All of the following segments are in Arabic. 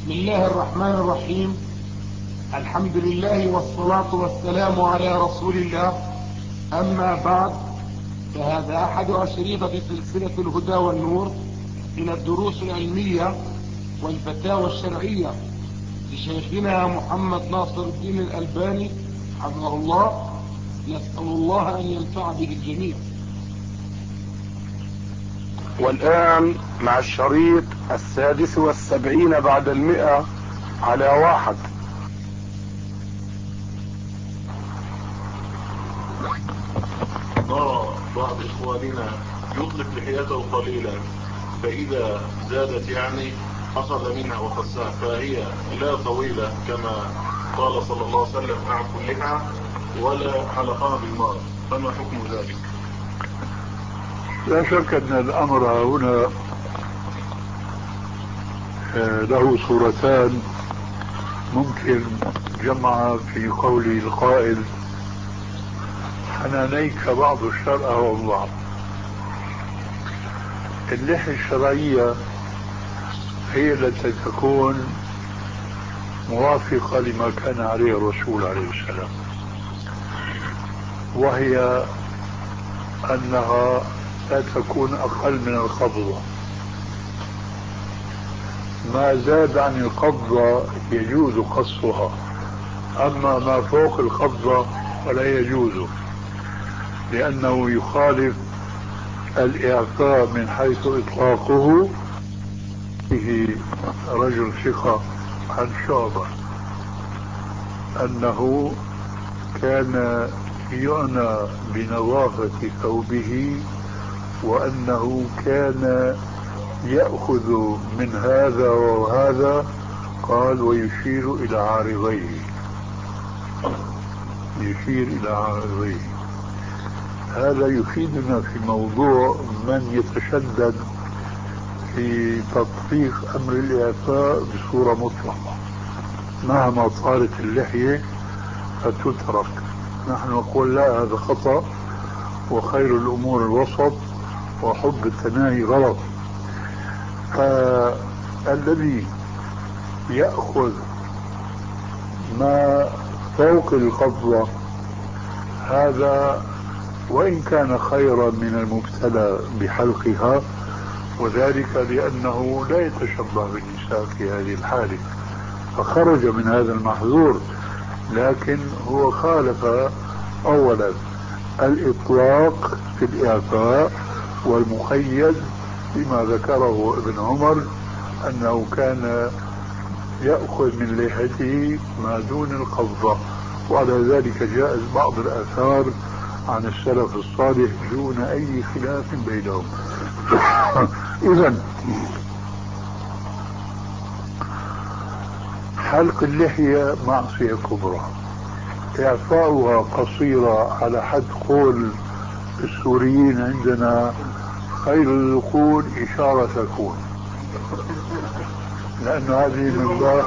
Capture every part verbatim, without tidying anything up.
بسم الله الرحمن الرحيم. الحمد لله والصلاة والسلام على رسول الله. أما بعد، فهذا أحد أشريطة سلسلة الهدى والنور من الدروس العلمية والفتاوى الشرعية لشيخنا محمد ناصر الدين الألباني حفظه الله. نسأل الله أن ينفع به الجميع. والآن مع الشريط السادس والسبعين بعد المئة على واحد. نرى بعض إخواننا يطلق لحيته قليلا، فإذا زادت يعني أخذ منها وخسها، فهي لا طويلة كما قال صلى الله عليه وسلم أعفوا اللحى ولا حلقها بالماء، فما حكم ذلك؟ لا شك أن الأمر هنا له صورتان ممكن جمع في قول القائل حنانيك بعض الشرع والبعض. اللحية الشرعية هي التي تكون موافقة لما كان عليه الرسول عليه السلام، وهي أنها لا تكون أقل من القبضة. ما زاد عن القبضة يجوز قصها، أما ما فوق القبضة فلا يجوز، لأنه يخالف الإعفاء من حيث إطلاقه. به رجل ثقة عن شعبة أنه كان يعنى بنظافة ثوبه، وأنه كان يأخذ من هذا وهذا، قال ويشير إلى عارضيه، يشير إلى عارضيه. هذا يفيدنا في موضوع من يتشدد في تطبيق أمر الإعفاء بصورة مطلقة، مهما طالت اللحية فتترك. نحن نقول لا، هذا خطأ، وخير الأمور الوسط، وحب التناهي غلط. فالذي يأخذ ما فوق القبضة هذا وإن كان خيرا من المبتلى بحلقها، وذلك لأنه لا يتشبه بالنساء في هذه الحالة، فخرج من هذا المحظور. لكن هو خالف أولا الإطلاق في الإعفاء، والمقيد بما ذكره ابن عمر أنه كان يأخذ من لحيته ما دون القبضة، وعلى ذلك جاءت بعض الآثار عن السلف الصالح دون أي خلاف بينهم. إذن حلق اللحية معصية كبرى، إعفاؤها قصيرة على حد قول السوريين عندنا خير الذقون إشارة تكون، لأن هذه من باب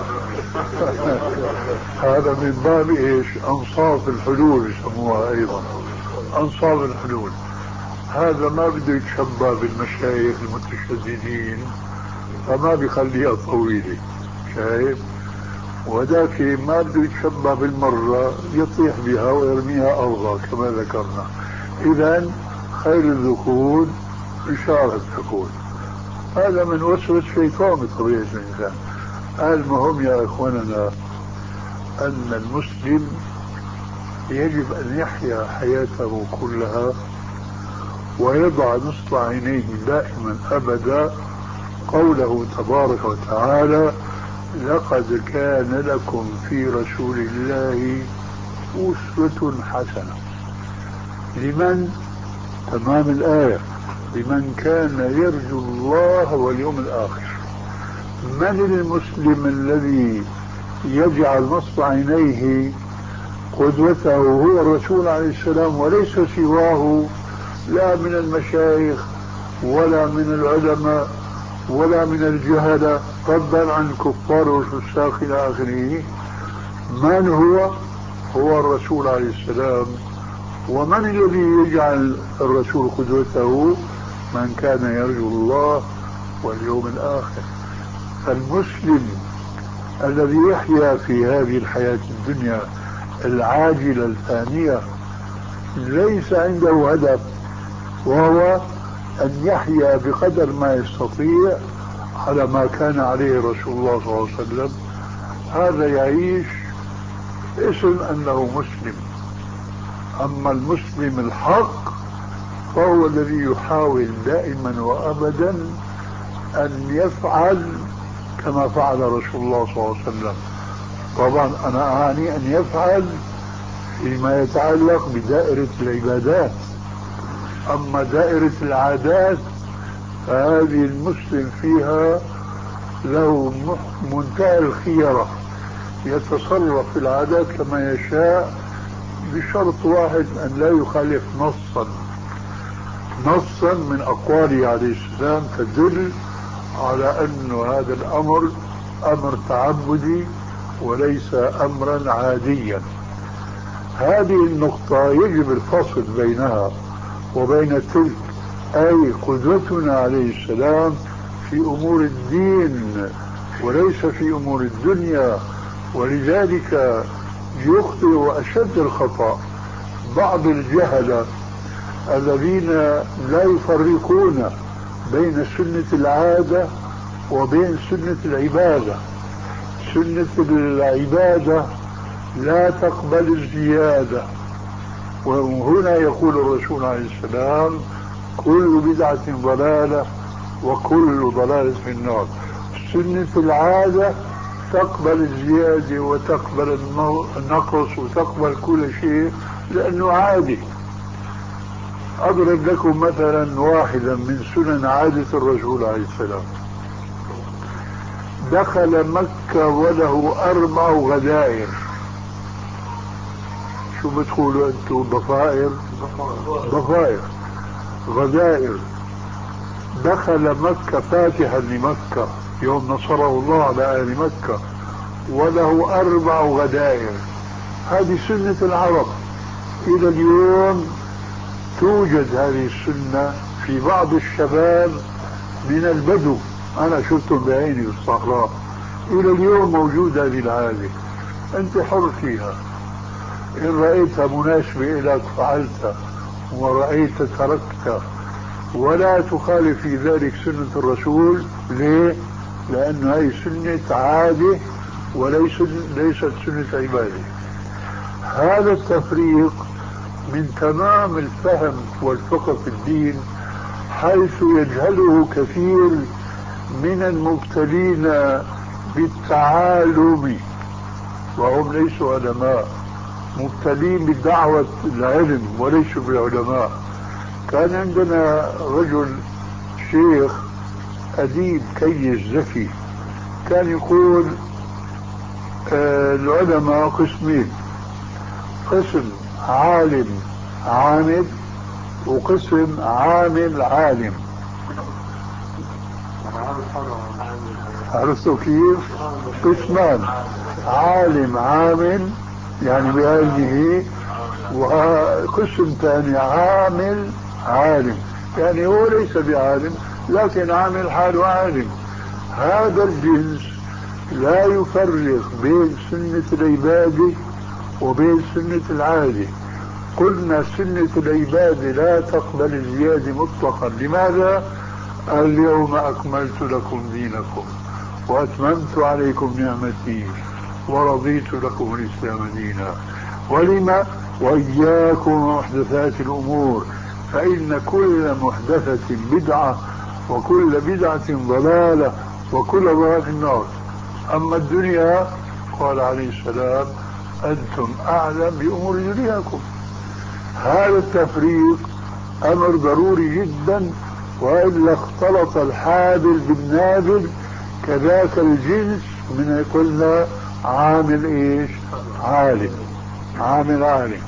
هذا من باب إيش؟ أنصاف الحلول يسموها أيضا، أنصاف الحلول. هذا ما بده يتشبه بالمشايخ المتشددين، فما بيخليها طويلة، شايف؟ وذاك ما بده يتشبه بالمرة، يطيح بها ويرميها ألغى كما ذكرنا. إذن خير الذكور إشارة تكون. هذا من وسوسة شيطان بطبيعة الإنسان. المهم يا إخواننا أن المسلم يجب أن يحيا حياته كلها ويضع نصب عينيه دائما أبدا قوله تبارك وتعالى لقد كان لكم في رسول الله أسوة حسنة. لمن؟ تمام الآية، لمن كان يرجو الله واليوم الآخر. من المسلم الذي يجعل نصب عينيه قدوته هو الرسول عليه السلام وليس سواه، لا من المشايخ ولا من العلماء ولا من الجهلة، فضلا عن الكفار والفساق إلى آخره؟ من هو؟ هو الرسول عليه السلام. ومن الذي يجعل الرسول قدوته؟ من كان يرجو الله واليوم الآخر. فالمسلم الذي يحيا في هذه الحياة الدنيا العاجلة الفانية ليس عنده هدف، وهو أن يحيا بقدر ما يستطيع على ما كان عليه رسول الله صلى الله عليه وسلم، هذا يعيش اسم أنه مسلم. أما المسلم الحق فهو الذي يحاول دائما وأبدا أن يفعل كما فعل رسول الله صلى الله عليه وسلم. طبعا أنا أعني أن يفعل فيما يتعلق بدائرة العبادات، أما دائرة العادات فهذه المسلم فيها له منتهى الخيرة، يتصرف في العادات كما يشاء بشرط واحد أن لا يخالف نصا نصا من أقواله عليه السلام تدل على أن هذا الأمر أمر تعبدي وليس أمرا عاديا. هذه النقطة يجب الفصل بينها وبين تلك، أي قدوتنا عليه السلام في أمور الدين وليس في أمور الدنيا. ولذلك يخطئ أشد الخطأ بعض الجهلة الذين لا يفرقون بين سنة العادة وبين سنة العبادة. سنة العبادة لا تقبل الزيادة، وهنا يقول الرسول عليه السلام كل بدعة ضلالة وكل ضلالة في النار. سنة العادة تقبل الزيادة وتقبل النقص وتقبل كل شيء لأنه عادي. أضرب لكم مثلا واحدا من سنن عادة الرسول عليه السلام. دخل مكة وله أربع غدائر. شو بتقولوا أنتم؟ ضفائر ضفائر غدائر. دخل مكة فاتحا لمكة يوم نصره الله على أهل مكة وله أربع غدائر. هذه سنة العرب، إلى اليوم توجد هذه السنة في بعض الشباب من البدو، أنا شفتهم بعيني في الصحراء، إلى اليوم موجودة هذه العادة. أنت حر فيها، إن رأيتها مناسبة لك فعلتها ورأيت تركتها، ولا تخالف في ذلك سنة الرسول. ليه؟ لأن هذه سنة عادة وليست ليست سنة عبادة. هذا التفريق من تمام الفهم والفقه في الدين، حيث يجهله كثير من المبتلين بالتعالم وهم ليسوا علماء، مبتلين بدعوة العلم وليسوا بعلماء. كان عندنا رجل شيخ أديب كيس ذكي كان يقول آه العلماء قسمين، قسم عالم عامل وقسم عامل عالم. عرفتوا كيف؟ قسمان، عالم عامل يعني بعلمه، وقسم ثاني عامل عالم يعني هو ليس بعالم لكن عامل حاله عالم. هذا الجنس لا يفرق بين سنة العبادة وبين سنة العادة. قلنا سنة العبادة لا تقبل الزيادة مطلقا. لماذا؟ اليوم أكملت لكم دينكم وأتممت عليكم نعمتي ورضيت لكم الإسلام دينا. ولما؟ وإياكم محدثات الأمور فإن كل محدثة بدعة وكل بدعة ضلالة وكل ضلالة في النار. أما الدنيا قال عليه السلام أنتم أعلم بأمور دنياكم. هذا التفريق أمر ضروري جدا، وإلا اختلط الحابل بالنابل. كذاك الجنس من قلنا عامل إيش؟ عالم، عامل عالم.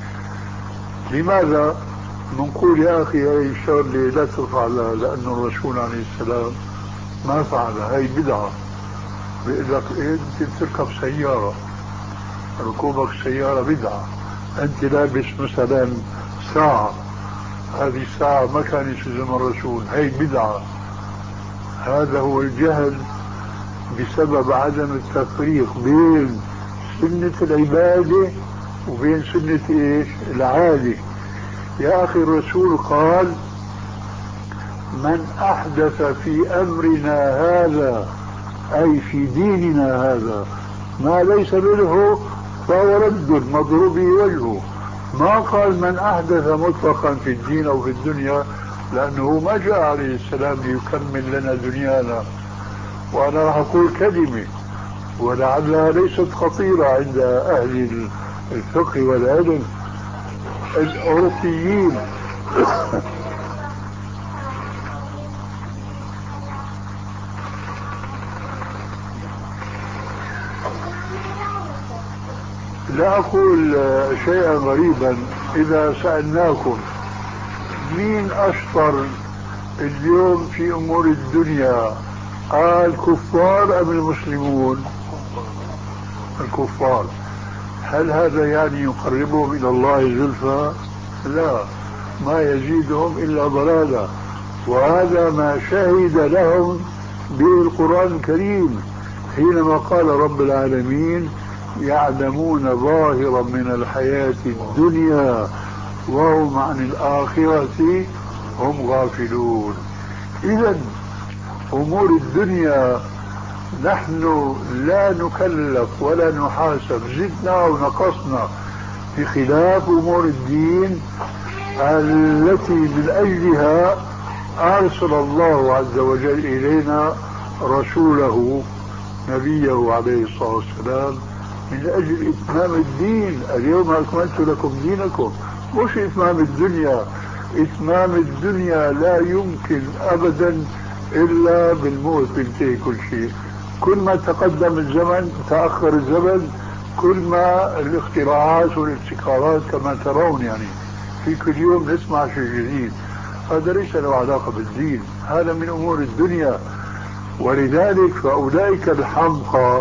لماذا نقول يا أخي هاي الشغلة لا تفعلها؟ لأن الرسول عليه السلام ما فعلها، هاي بدعة. بيقول لك إيه أنت بتركب سيارة، ركوبك سيارة بدعة. أنت لابس مثلا ساعة، هذه الساعة ما كانت في زمن الرسول، هاي بدعة. هذا هو الجهل بسبب عدم التفريق بين سنة العبادة وبين سنة إيش العادة. يا أخي الرسول قال من أحدث في أمرنا هذا أي في ديننا هذا ما ليس منه فهو رد مضروب وجهه. ما قال من أحدث مطلقا في الدين أو في الدنيا، لأنه ما جاء عليه السلام ليكمل لنا دنيانا. وأنا راح أقول كلمة ولعلها ليست خطيرة عند أهل الفقه والعلم. الأوروبيين لا أقول شيئا غريبا إذا سألناكم مين أشطر اليوم في أمور الدنيا، الكفار أم المسلمون؟ الكفار. هل هذا يعني يقربهم إلى الله زلفى؟ لا، ما يزيدهم إلا ضلالا. وهذا ما شهد لهم به القرآن الكريم حينما قال رب العالمين يعلمون ظاهرا من الحياة الدنيا وهم عن الآخرة هم غافلون. إذن أمور الدنيا نحن لا نكلف ولا نحاسب زدنا ونقصنا، بخلاف أمور الدين التي من أجلها أرسل الله عز وجل إلينا رسوله نبيه عليه الصلاة والسلام من أجل إتمام الدين. اليوم أكملت لكم دينكم، مش إتمام الدنيا. إتمام الدنيا لا يمكن أبدا إلا بالموت بينتهي كل شيء. كل ما تقدم الزمن تأخر الزمن، كل ما الاختراعات والابتكارات كما ترون يعني في كل يوم نسمع شيء جديد. هذا ليس له علاقة بالدين، هذا من أمور الدنيا. ولذلك فأولئك الحمقى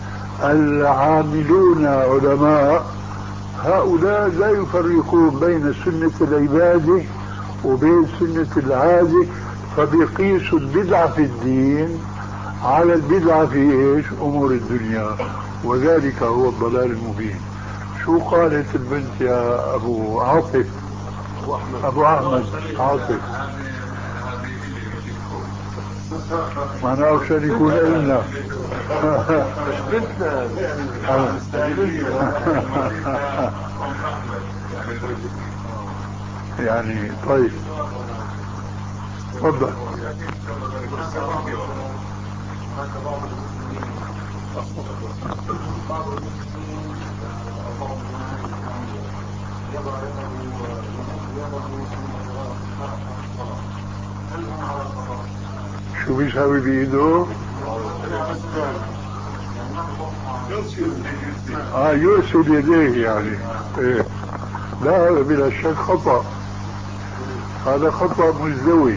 العاملون علماء هؤلاء لا يفرقون بين سنة العبادة وبين سنة العادة، فبيقيسوا البدعة في الدين على البدعة في ايش؟ امور الدنيا، وذلك هو الضلال المبين. شو قالت البنت يا ابو عاطف؟ ابو احمد عاطف معناه عشان يكون إلنا يعني. طيب تفضل. شو بيساوي بإيده؟ اه يرسل يديه يعني. إيه. لا هذا بلا شك خطأ، هذا خطأ مزدوج.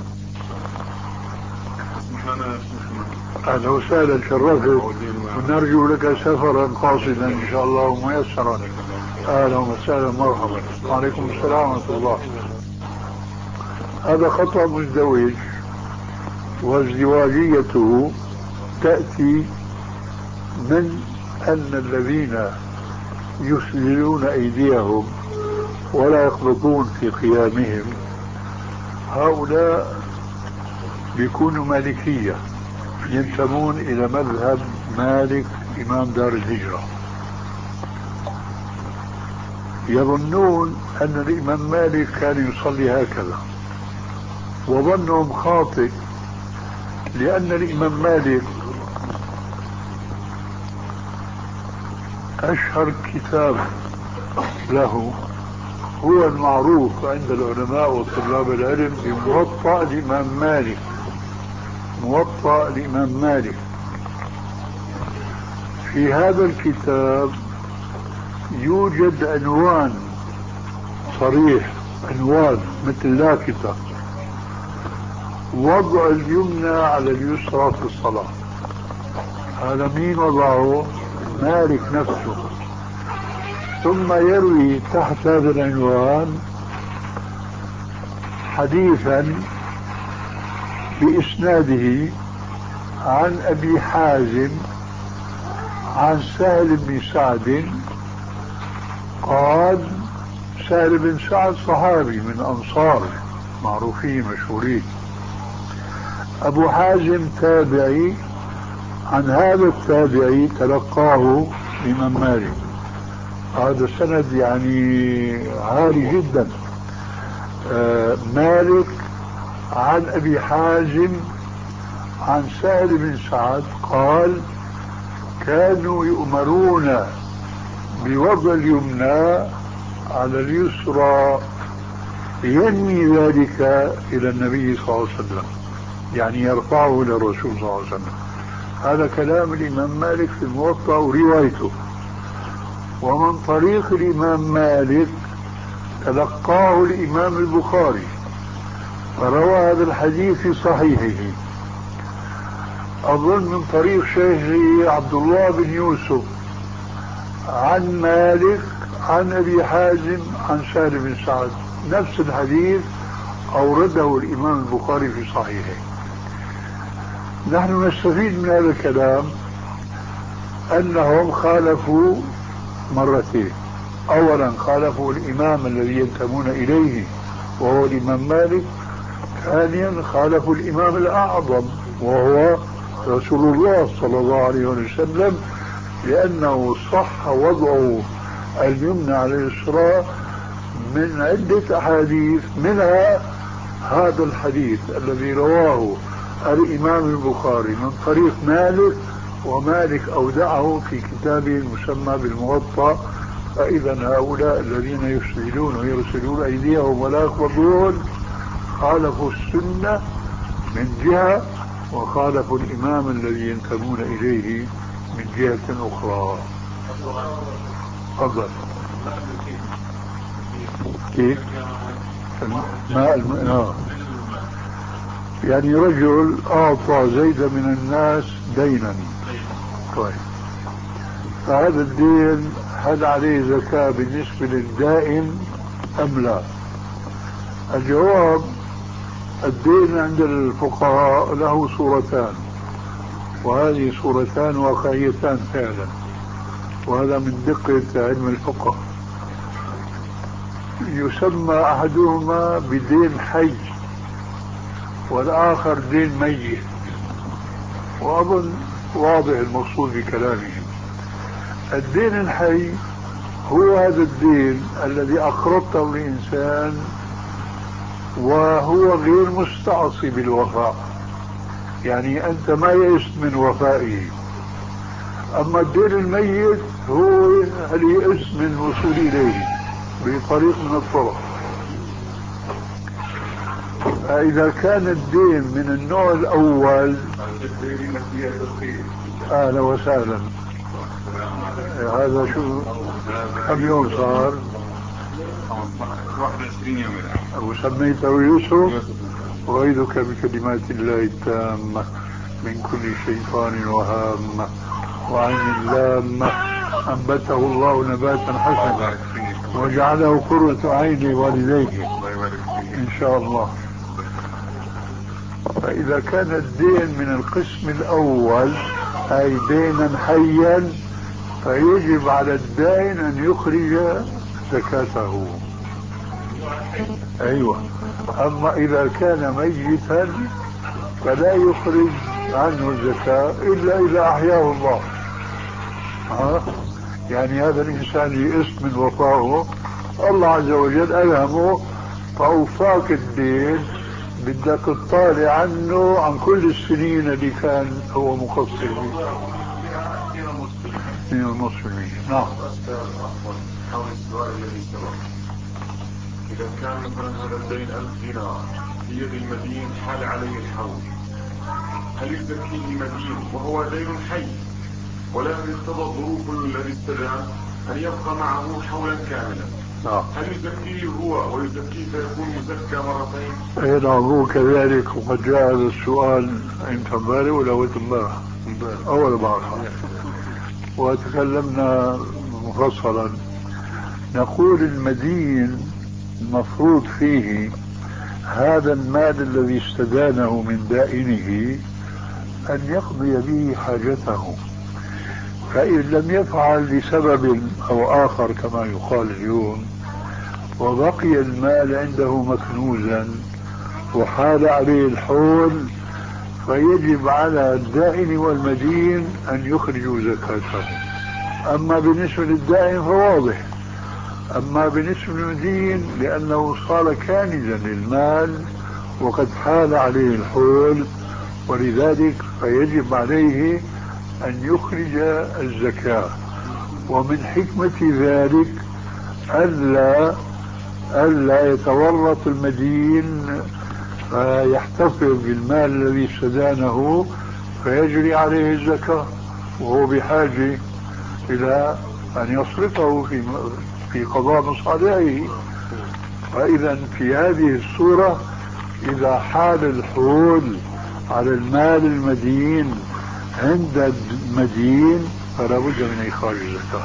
أهلا وسهلا، شرفت، ونرجو لك سفرا قاصدا إن شاء الله وميسرا. أهلا وسهلا، مرحبا. وعليكم السلام ورحمة الله. هذا خطأ مزدوج، وازدواجيته تأتي من أن الذين يسللون أيديهم ولا يقبضون في قيامهم هؤلاء بيكونوا مالكية، ينتمون إلى مذهب مالك إمام دار الهجرة. يظنون أن الإمام مالك كان يصلي هكذا، وظنهم خاطئ، لأن الإمام مالك أشهر كتاب له هو المعروف عند العلماء وطلاب العلم بموطأ الإمام مالك. موطأ الإمام مالك، في هذا الكتاب يوجد عنوان صريح، عنوان مثل لافتة: وضع اليمنى على اليسرى في الصلاة. هذا مين وضعه؟ مالك نفسه. ثم يروي تحت هذا العنوان حديثا بإسناده عن أبي حازم عن سهل بن سعد قال، سهل بن سعد صحابي من أنصار معروفين مشهورين، أبو حازم تابعي، عن هذا التابعي تلقاه الإمام مالك. هذا سند يعني عالي جدا. آه مالك عن أبي حازم عن سهل بن سعد قال، كانوا يؤمرون بوضع اليمنى على اليسرى، ينمي ذلك إلى النبي صلى الله عليه وسلم، يعني يرفعه إلى الرسول صلى الله عليه وسلم. هذا كلام الإمام مالك في الموطأ وروايته. ومن طريق الإمام مالك تلقاه الإمام البخاري فروى هذا الحديث في صحيحه، أظن من طريق شيخه عبد الله بن يوسف عن مالك عن أبي حازم عن سهل بن سعد، نفس الحديث أورده الإمام البخاري في صحيحه. نحن نستفيد من هذا الكلام أنهم خالفوا مرتين. أولا خالفوا الإمام الذي ينتمون إليه وهو الإمام مالك، ثانيا خالفوا الإمام الأعظم وهو رسول الله صلى الله عليه وسلم، لأنه صح وضعه اليمنى على اليسرى من عدة أحاديث، منها هذا الحديث الذي رواه الإمام البخاري من طريق مالك، ومالك أودعه في كتابه المسمى بالموطأ. فإذا هؤلاء الذين يسجلون ويرسلون أيديهم ولا يقبضون خالفوا السنة من جهة، وخالفوا الإمام الذي ينتمون إليه من جهة أخرى. تفضل. كيف؟ ماء الماء يعني رجل أعطى زيد من الناس دينا، طيب، فهذا الدين هل عليه زكاة بالنسبة للدائن أم لا؟ الجواب: الدين عند الفقهاء له صورتان، وهذه صورتان واقعيتان فعلا، وهذا من دقة علم الفقه. يسمى أحدهما بدين حي والآخر دين ميت، وأظن واضح المقصود بكلامهم. الدين الحي هو هذا الدين الذي أقرضته الإنسان وهو غير مستعصي بالوفاء، يعني أنت ما يئست من وفائه. أما الدين الميت هو اللي يئس من الوصول إليه بطريق من الطرق. فإذا كان الدين من النوع الأول، أهلا وسهلا. هذا شو كم يوم صار؟ واحد وعشرين يوم الآن. وسميته يوسف. وأعيذك بكلمات الله التامة من كل شيطان وهامة وعين لامة أنبته الله نباتا حسنا وجعله قرة عين والديه إن شاء الله. فإذا كان الدين من القسم الأول أي دينا حيا، فيجب على الدائن أن يخرج زكاته. أيوة. أما إذا كان ميتا فلا يخرج عنه الزكاة إلا إذا أحياه الله. ها؟ يعني هذا الإنسان يئس من وفائه، الله عز وجل ألهمه فأوفاك الدين، بدك تطالع عنه عن كل السنين اللي كان هو مقصر من المسلمين. نعم. حول السؤال الذي سبق، إذا كان مثلا هذا الدين ألف دينار في يد المدين حال عليه الحول، هل يزكيه المدين وهو دين حي ولم يقتضى الظروف الذي استدان أن يبقى معه حولا كاملا؟ نعم. هل يزكيه هو ويزكيه فيكون مزكى مرتين؟ اي نعم، هو كذلك. وقد جاء هذا السؤال انت امبارح ولا هو امبارح؟ اول امبارح، وتكلمنا مفصلا. نقول المدين المفروض فيه هذا المال الذي استدانه من دائنه أن يقضي به حاجته، فإن لم يفعل لسبب أو آخر كما يقال اليوم وبقي المال عنده مكنوزا وحال عليه الحول، فيجب على الدائن والمدين أن يخرجوا زكاته. أما بالنسبة للدائن فواضح، أما بالنسبة للمدين لأنه صار كانزا للمال وقد حال عليه الحول، ولذلك فيجب عليه أن يخرج الزكاة. ومن حكمة ذلك ألا ألا يتورط المدين فيحتفظ بالمال الذي استدانه فيجري عليه الزكاة وهو بحاجة إلى أن يصرفه في في قضاء مصالحه. فإذا في هذه الصورة إذا حال الحول على المال المدين عند المدين فلا بد من إخراج الزكاة.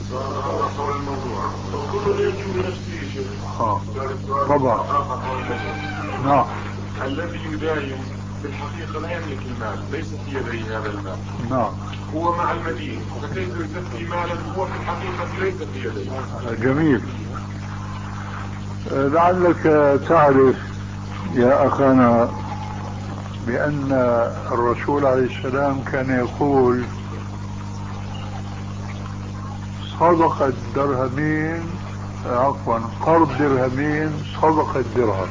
آه. طبعا. نعم. الذي يداين بالحقيقة لا يملك المال، ليس في يديه هذا المال. نعم. هو مع المدين، فكيف يزكي مالا هو في الحقيقة ليس في يديه؟ جميل. لعلك تعرف يا أخانا بأن الرسول عليه السلام كان يقول صدقة درهمين عفوا قرض درهمين صدقة درهم،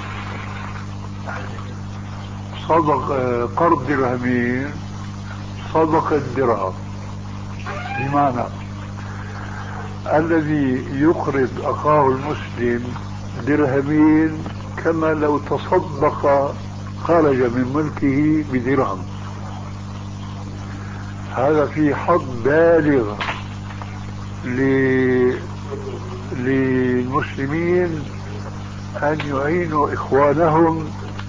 صدق قرض درهمين صدقة درهم، بمعنى الذي يقرض أخاه المسلم درهمين كما لو تصدق خرج من ملكه بدرهم. هذا في حظ بالغ للمسلمين أن يعينوا إخوانهم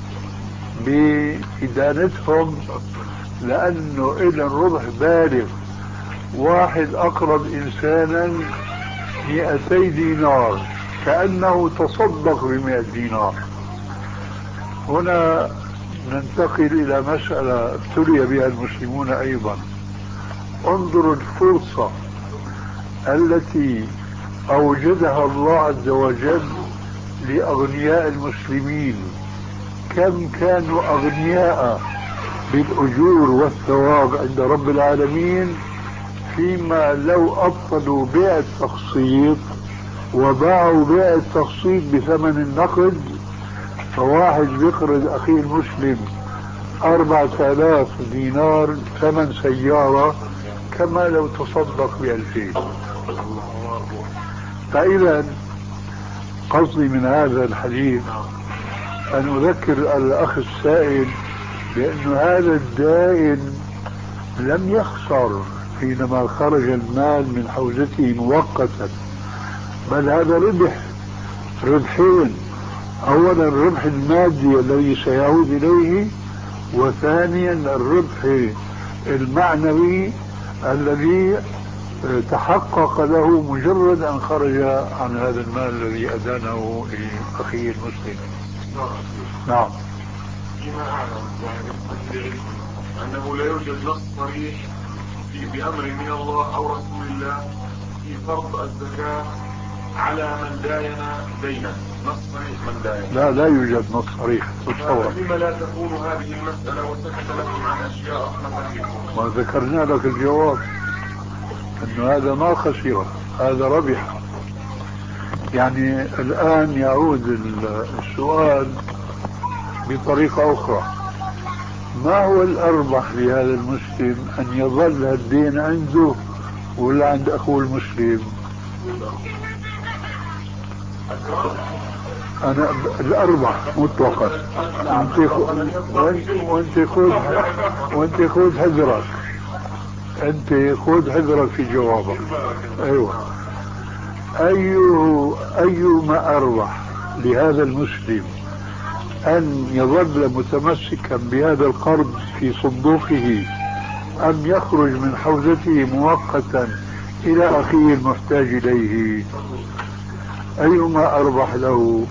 بإدانتهم، لأنه إلى الربح بالغ. واحد أقرض إنسانا مئتي دينار كأنه تصدق بمئة دينار. هنا ننتقل إلى مسألة ابتلي بها المسلمون أيضا. انظروا الفرصة التي أوجدها الله عز وجل لأغنياء المسلمين، كم كانوا أغنياء بالأجور والثواب عند رب العالمين، فيما لو أبطلوا بيع التقسيط وباعوا بيع التقسيط بثمن النقد، فواحد بيقرض أخيه المسلم أربعة آلاف دينار ثمن سيارة كما لو تصدق بألفين. فإذا قصدي من هذا الحديث أن أذكر الأخ السائل بأن هذا الدائن لم يخسر حينما خرج المال من حوزته مؤقتا، بل هذا ربح ربحين: أولا الربح المادي الذي سيعود إليه، وثانيا الربح المعنوي الذي تحقق له مجرد أن خرج عن هذا المال الذي أدانه لأخيه المسلم. نعم. فيما أعلم يعني أنه لا يوجد نص صريح في بأمر من الله أو رسول الله في فرض الزكاة على من داين دينا، نص صريح من داين. لا لا يوجد نص صريح. لما لا تكون هذه المسألة وسكت لكم عن أشياء ما وذكرنا لك الجواب أنه هذا ما خسر، هذا ربح. يعني الآن يعود السؤال بطريقة أخرى: ما هو الأربح لهذا المسلم، أن يظل الدين عنده ولا عند أخوه المسلم؟ أنا الأربح مطلقا. وأنت خذ وأنت خذ حذرك، أنت خذ حذرك في جوابك. أيوة. أيه أيما أربح لهذا المسلم، أن يظل متمسكا بهذا القرض في صندوقه أم يخرج من حوزته مؤقتا إلى أخيه المحتاج إليه؟ أيما أربح له؟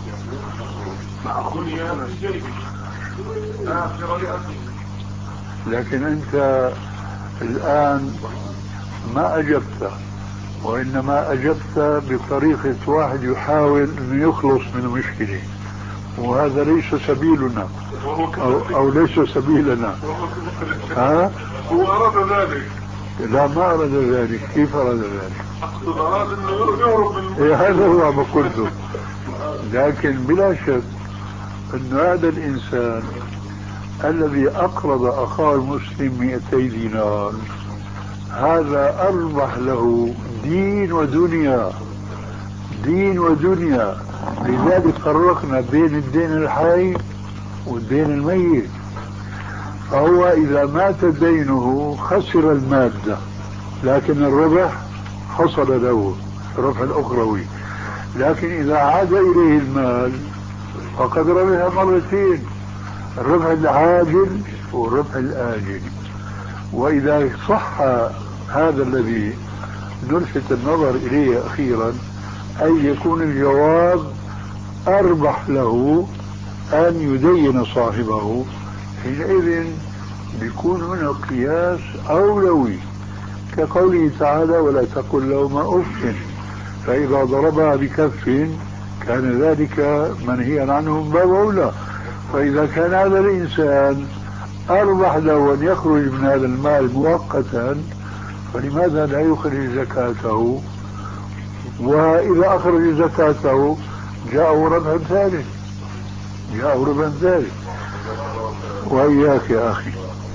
لكن أنت الآن ما أجبت، وإنما أجبت بطريقة واحد يحاول أن يخلص من المشكلة، وهذا ليس سبيلنا أو, أو ليس سبيلنا. ها؟ هو أراد ذلك. لا ما أراد ذلك. كيف أراد ذلك؟ أقصد أراد أنه يهرب من إيه هذا هو ما قلته. لكن بلا شك أن هذا الإنسان الذي أقرض أخاه المسلم مئتي دينار هذا أربح له دين ودنيا، دين ودنيا. لذلك فرقنا بين الدين الحي والدين الميت. فهو إذا مات دينه خسر المادة، لكن الربح حصل له الربح الأخروي. لكن إذا عاد إليه المال فقد ربح مرتين، الربح العاجل والربح الآجل. وإذا صح هذا الذي نلفت النظر إليه أخيرا، أن يكون الجواب أربح له أن يدين صاحبه، حينئذ بيكون هنا قياس أولوي، كقوله تعالى ولا تقل لهما أف، فإذا ضربها بكف كان ذلك منهيا عنه من باب أولى. فإذا كان هذا الإنسان أربح له أن يخرج من هذا المال مؤقتا، فلماذا لا يخرج زكاته؟ وإذا أخرج زكاته جاءه ربح ثالث، جاءه ربح ثالث. وإياك يا أخي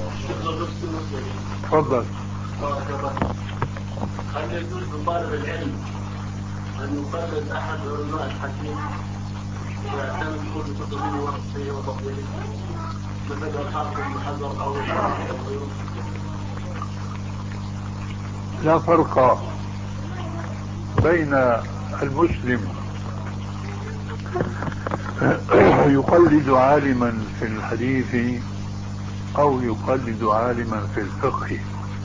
تفضل. هل يجوز لطالب العلم أن يقلد أحد علماء الحديث إذا كان يقول بكتبه ونصه وتطبيقه مثل الحافظ بن حجر أو غيره؟ لا فرق بين المسلم يقلد عالما في الحديث أو يقلد عالما في الفقه.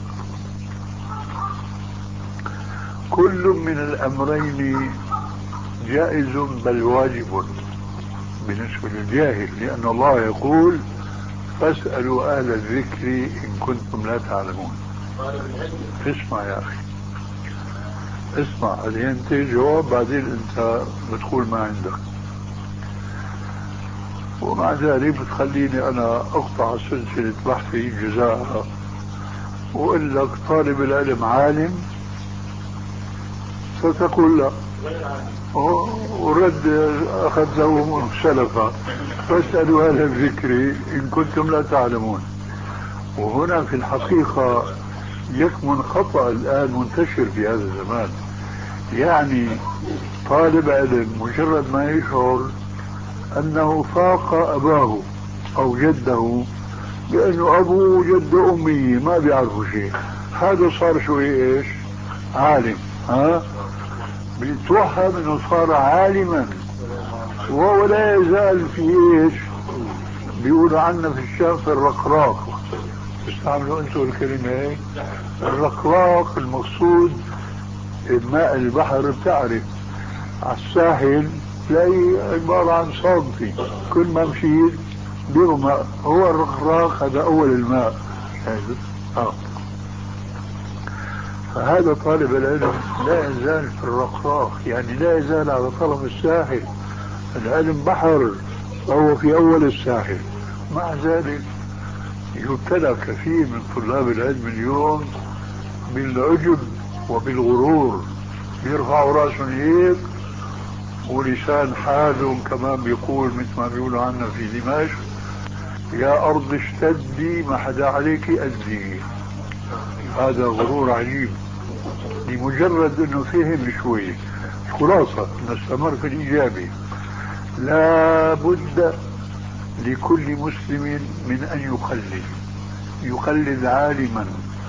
كل من الأمرين جائز بل واجب بالنسبة للجاهل، لأن الله يقول فاسألوا أهل الذكر إن كنتم لا تعلمون. اسمع يا أخي اسمع، هذه أنت جواب بعدين أنت بتقول ما عندك، ومع ذلك بتخليني أنا أقطع سلسلة بحثي جزاءها وأقول لك طالب العلم عالم، فتقول لا ورد أخذه سلفا فاسألوا أهل الذكر إن كنتم لا تعلمون. وهنا في الحقيقة يكمن خطأ الآن منتشر في هذا الزمان. يعني طالب علم مجرد ما يشعر أنه فاق أباه أو جده لأنه أبوه وجد أمي ما بيعرفوا شيء، هذا صار شوي إيش عالم. ها بيتوهم أنه صار عالما، وهو لا يزال في إيش بيقولوا عنا في الشام في الرقراق. تستعملوا أنتوا الكلمة هيك الرقراق، المقصود الماء البحر بتعرف على الساحل تلاقي عبارة عن صامتي، كل ما مشيت بيرمى، هو الرقراق هذا أول الماء هذا. آه. فهذا طالب العلم لا يزال في الرقراق، يعني لا يزال على طرف الساحل، العلم بحر وهو في أول الساحل. مع ذلك يبتلى كثير من طلاب العلم اليوم بالعجب وبالغرور، بيرفعوا راسهم هيك ولسان حالهم كمان بيقول مثل ما بيقولوا عنا في دمشق يا أرض اشتدي ما حدا عليك أدي. هذا غرور عجيب لمجرد أنه فهم شوي. خلاصة نستمر في الإيجابي. لا بد لكل مسلم من أن يقلد يقلد عالما،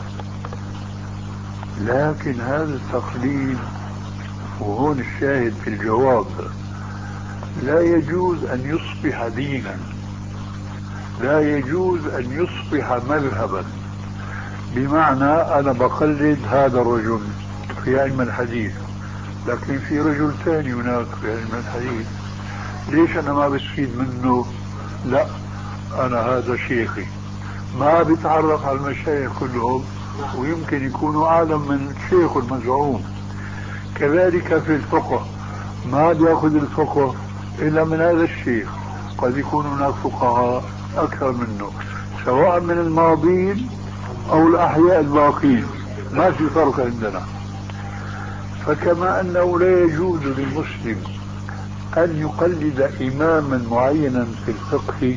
لكن هذا التقليد وهون الشاهد في الجواب لا يجوز أن يصبح دينا، لا يجوز أن يصبح مذهبا. بمعنى أنا بقلد هذا الرجل في علم الحديث، لكن في رجل ثاني هناك في علم الحديث، ليش أنا ما بستفيد منه؟ لا أنا هذا شيخي. ما بيتعرف على المشايخ كلهم ويمكن يكونوا أعلم من الشيخ المزعوم. كذلك في الفقه ما بيأخذ الفقه إلا من هذا الشيخ، قد يكون هناك فقهاء أكثر منه سواء من الماضين أو الأحياء الباقين، ما في فرق عندنا. فكما أنه لا يجوز للمسلم أن يقلد إماما معينا في الفقه،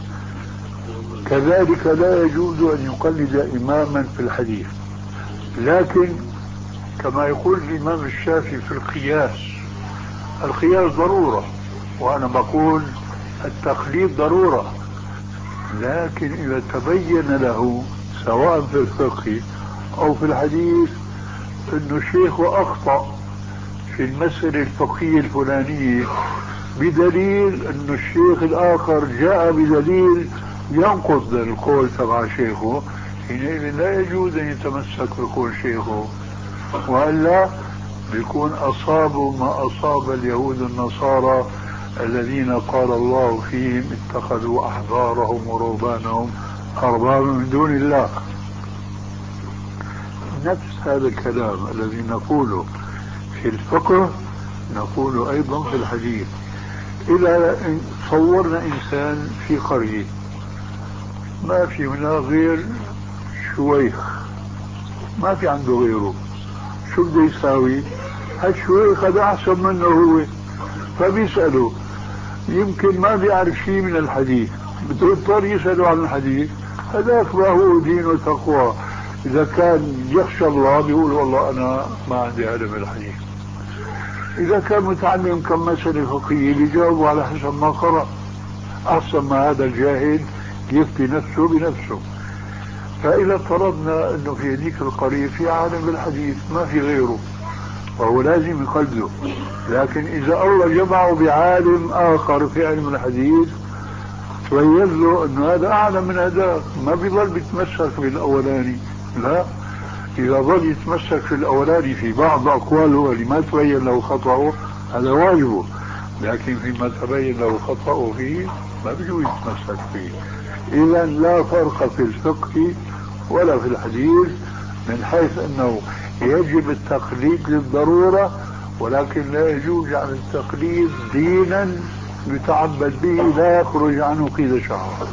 كذلك لا يجوز أن يقلد إماما في الحديث. لكن كما يقول الإمام الشافعي في القياس، القياس ضرورة، وأنا بقول التقليد ضرورة، لكن إذا تبين له سواء في الفقه أو في الحديث أن الشيخ أخطأ في المسألة الفقهية الفلانية بدليل أن الشيخ الآخر جاء بدليل ينقض القول تبع شيخه، حينئذ لا يجوز أن يتمسك بقول شيخه، وإلا بيكون أصابوا ما أصاب اليهود النصارى الذين قال الله فيهم اتخذوا أحبارهم ورهبانهم أربابا من دون الله. نفس هذا الكلام الذي نقوله في الفقه نقوله أيضا في الحديث. إذا صورنا إنسان في قرية ما في هنا غير شويخ، ما في عنده غيره، شو بده يساوي؟ هالشويخ هذا أحسن منه هو، فبيسأله يمكن ما بيعرف شيء من الحديث، بده يضطر يسأله عن الحديث. هذاك ما هو دين وتقوى، إذا كان يخشى الله بيقول والله أنا ما عندي علم الحديث. إذا كان متعلم كم مسألة فقهية بيجاوب على حسب ما قرأ، أحسن ما هذا الجاهل يفتي نفسه بنفسه. فإذا افترضنا أنه في هذيك القرية في عالم بالحديث ما في غيره، فهو لازم يقلده. لكن إذا الله جمعه بعالم آخر في علم الحديث تبين له أنه هذا أعلم من هذا، ما بيضل بيتمسك بالأولاني، لا، إذا ظل يتمسك في الأولاني في بعض أقواله اللي ما تبين له خطأه هذا واجبه، لكن فيما تبين له خطأه فيه ما بيجوز يتمسك فيه. إذا لا فرق في الفقه ولا في الحديث من حيث أنه يجب التقليد للضرورة، ولكن لا يجوز عن التقليد دينا يتعبد به لا يخرج عنه قيد شهوة.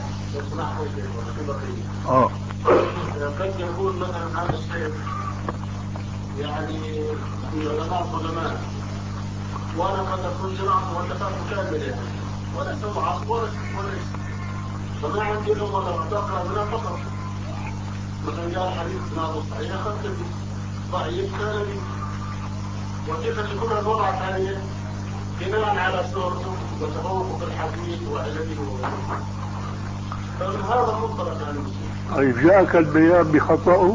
اه قد يكون مثلا هذا الشيء يعني في علماء ظلماء، وانا قد اكون جرعته واتفاق كامل يعني ولا سمعه ولا ولا فما عندي لهم ولا اقرا منها فقط. مثلا جاء الحديث ناظر صحيح اخذت ضعيف كان لي، وكيف تكون الوضع ثانيه بناء على سورته وتفوقه في الحديث وعلمه وغيره. فمن هذا المنطلق عن المسلم. طيب جاءك البيان بخطأه؟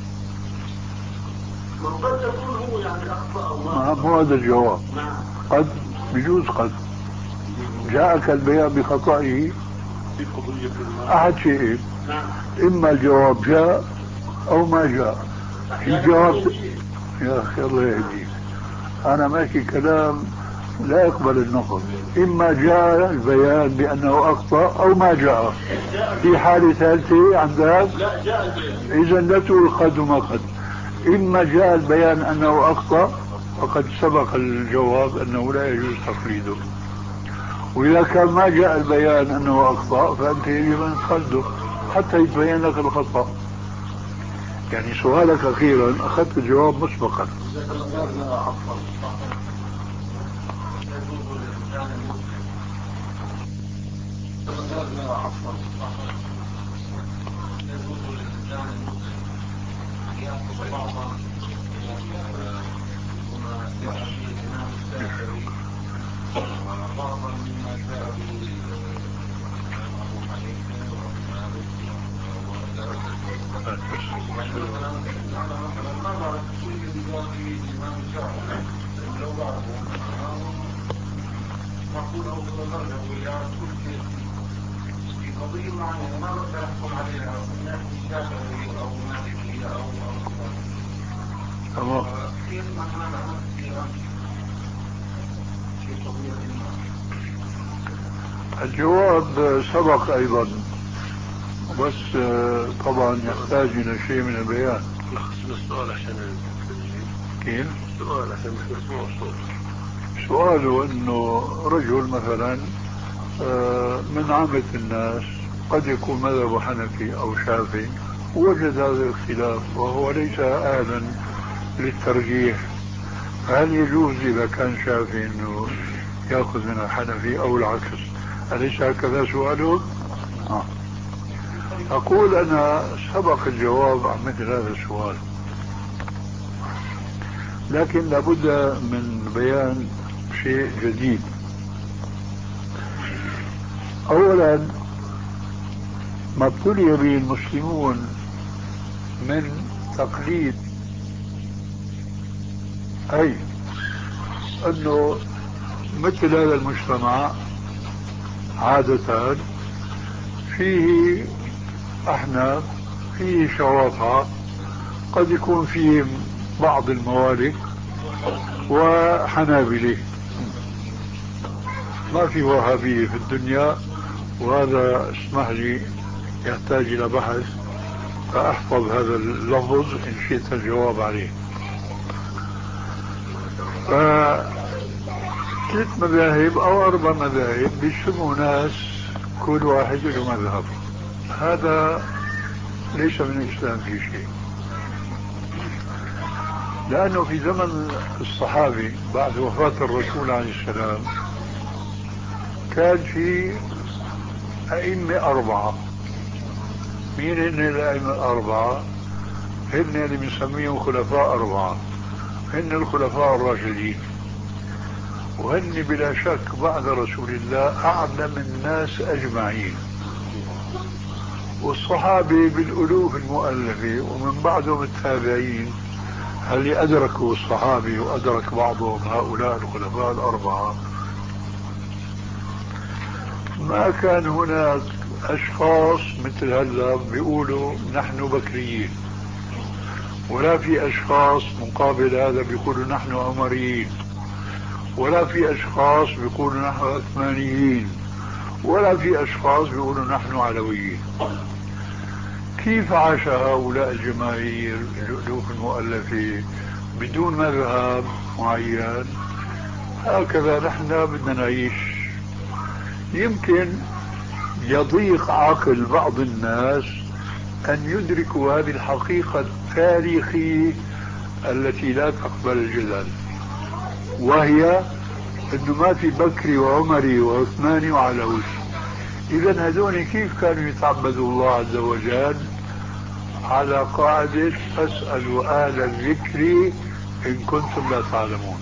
قد يكون هو يعني أخطأ. مو هذا الجواب. نعم. قد بجوز قد جاءك البيان بخطئه أحد شيئين. نعم. إما الجواب جاء أو ما جاء. في جواب يا أخي الله يهديك، أنا ماشي كلام لا يقبل النقد. إما جاء البيان بأنه أخطأ أو ما جاء. في حالة ثالثة عندك إذا لا تقول قد وما قد. إما جاء البيان أنه أخطأ فقد سبق الجواب أنه لا يجوز تقليده، وإذا كان ما جاء البيان أنه أخطأ فأنت يجب أن تقلده حتى يتبين لك الخطأ. يعني سؤالك أخيرا أخذت الجواب مسبقا. الجواب سبق أيضا، بس طبعا يحتاج إلى شيء من البيان. السؤال عشان كيف؟ السؤال عشان مش مسموع الصوت. سؤاله أنه رجل مثلا من عامة الناس قد يكون مذهب حنفي أو شافعي وجد هذا الاختلاف وهو ليس أهلا للترجيح، هل يجوز إذا كان شافعي أنه يأخذ من الحنفي أو العكس؟ أليس هكذا سؤاله؟ آه. أقول أنا سبق الجواب عن مثل هذا السؤال، لكن لابد من بيان شيء جديد. أولا ما ابتلي به المسلمون من تقليد، أي أنه مثل هذا المجتمع عادة فيه أحناف، فيه شرافة، قد يكون فيه بعض الموالك وحنابلة، ما في وهابية في الدنيا، وهذا اسمح لي يحتاج إلى بحث فأحفظ هذا اللفظ إن شئت الجواب عليه. فثلاث مذاهب أو أربع مذاهب بيجتمعوا ناس كل واحد له مذهب، هذا ليس من الإسلام في شيء، لأنه في زمن الصحابي بعد وفاة الرسول عليه السلام كان في أئمة أربعة. مين هن الأئمة الأربعة؟ هن اللي بنسميهم خلفاء أربعة، هن الخلفاء الراشدين، وهن بلا شك بعد رسول الله أعلم الناس أجمعين، والصحابة بالألوف المؤلفة، ومن بعدهم التابعين هل أدركوا الصحابي وأدرك بعضهم هؤلاء الخلفاء الأربعة. ما كان هناك أشخاص مثل هذا بيقولوا نحن بكريين، ولا في أشخاص مقابل هذا بيقولوا نحن عمريين، ولا في أشخاص بيقولوا نحن عثمانيين، ولا في أشخاص بيقولوا نحن علويين. كيف عاش هؤلاء الجماهير الألوف المؤلفة بدون مذهب معين؟ هكذا نحن بدنا نعيش. يمكن يضيق عقل بعض الناس أن يدركوا هذه الحقيقة التاريخية التي لا تقبل الجدل، وهي أنه ما في بكري وعمري وعثماني وعلوي. إذا هذول كيف كانوا يتعبدوا الله عز وجل؟ على قاعدة فاسألوا أهل الذكر إن كنتم لا تعلمون.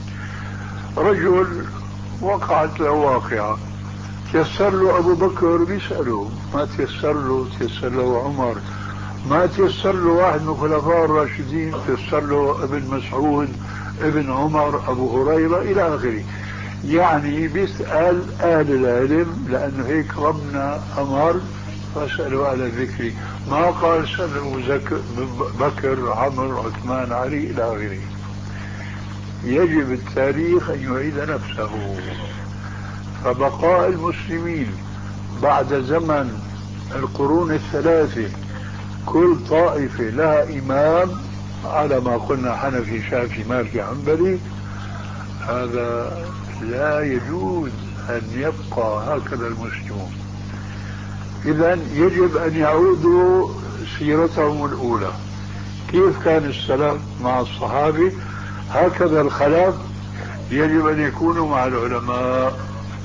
رجل وقعت له واقعة، تيسر له أبو بكر بيسأله، ما تيسر له تيسر له عمر، ما تيسر له واحد من الخلفاء الراشدين تيسر له ابن مسعود ابن عمر أبو هريرة إلى آخره. يعني بيسأل أهل العلم، لأنه هيك ربنا أمر فاسألوا أهل الذكر، ما قال سألوا بكر عمر عثمان علي إلى آخره. يجب التاريخ أن يعيد نفسه. فبقاء المسلمين بعد زمن القرون الثلاثة كل طائفة لها إمام على ما قلنا حنفي شافعي مالكي حنبلي، هذا لا يجوز أن يبقى هكذا المسلمون. إذن يجب أن يعودوا سيرتهم الأولى، كيف كان السلف مع الصحابة، هكذا الخلف يجب أن يكونوا مع العلماء.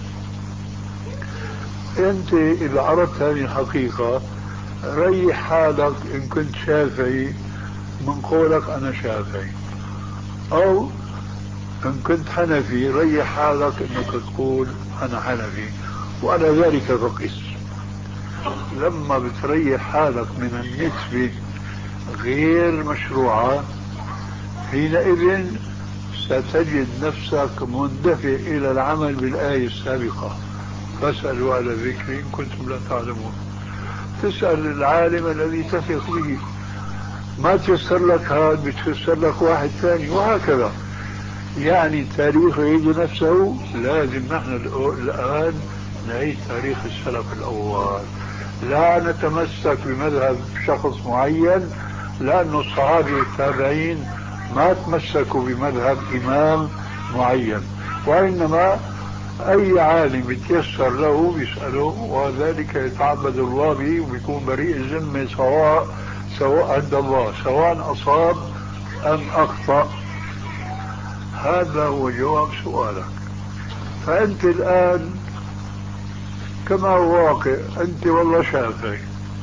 أنت إذا عرفت هذه الحقيقة ريح حالك إن كنت شافعي من قولك أنا شافعي، أو إن كنت حنفي ريح حالك إنك تقول أنا حنفي، وعلى ذلك فقس. لما بتريح حالك من النسبة غير مشروعة حينئذ ستجد نفسك مندفع إلى العمل بالآية السابقة، فاسألوا على الذكر إن كنتم لا تعلمون. تسأل العالم الذي تثق به، ما تيسر لك هذا بتيسر لك واحد ثاني، وهكذا. يعني التاريخ يعيد نفسه، لازم نحن الآن نعيد تاريخ السلف الأول. لا نتمسك بمذهب شخص معين، لأن الصحابة والتابعين ما تمسكوا بمذهب إمام معين، وإنما أي عالم يتيسر له بيسأله، وذلك يتعبد الله به وبيكون بريء الذمة سواء سواء عند الله، سواء أصاب أم أخطأ. هذا هو جواب سؤالك. فأنت الآن كما هو واقع، أنت والله شافعي،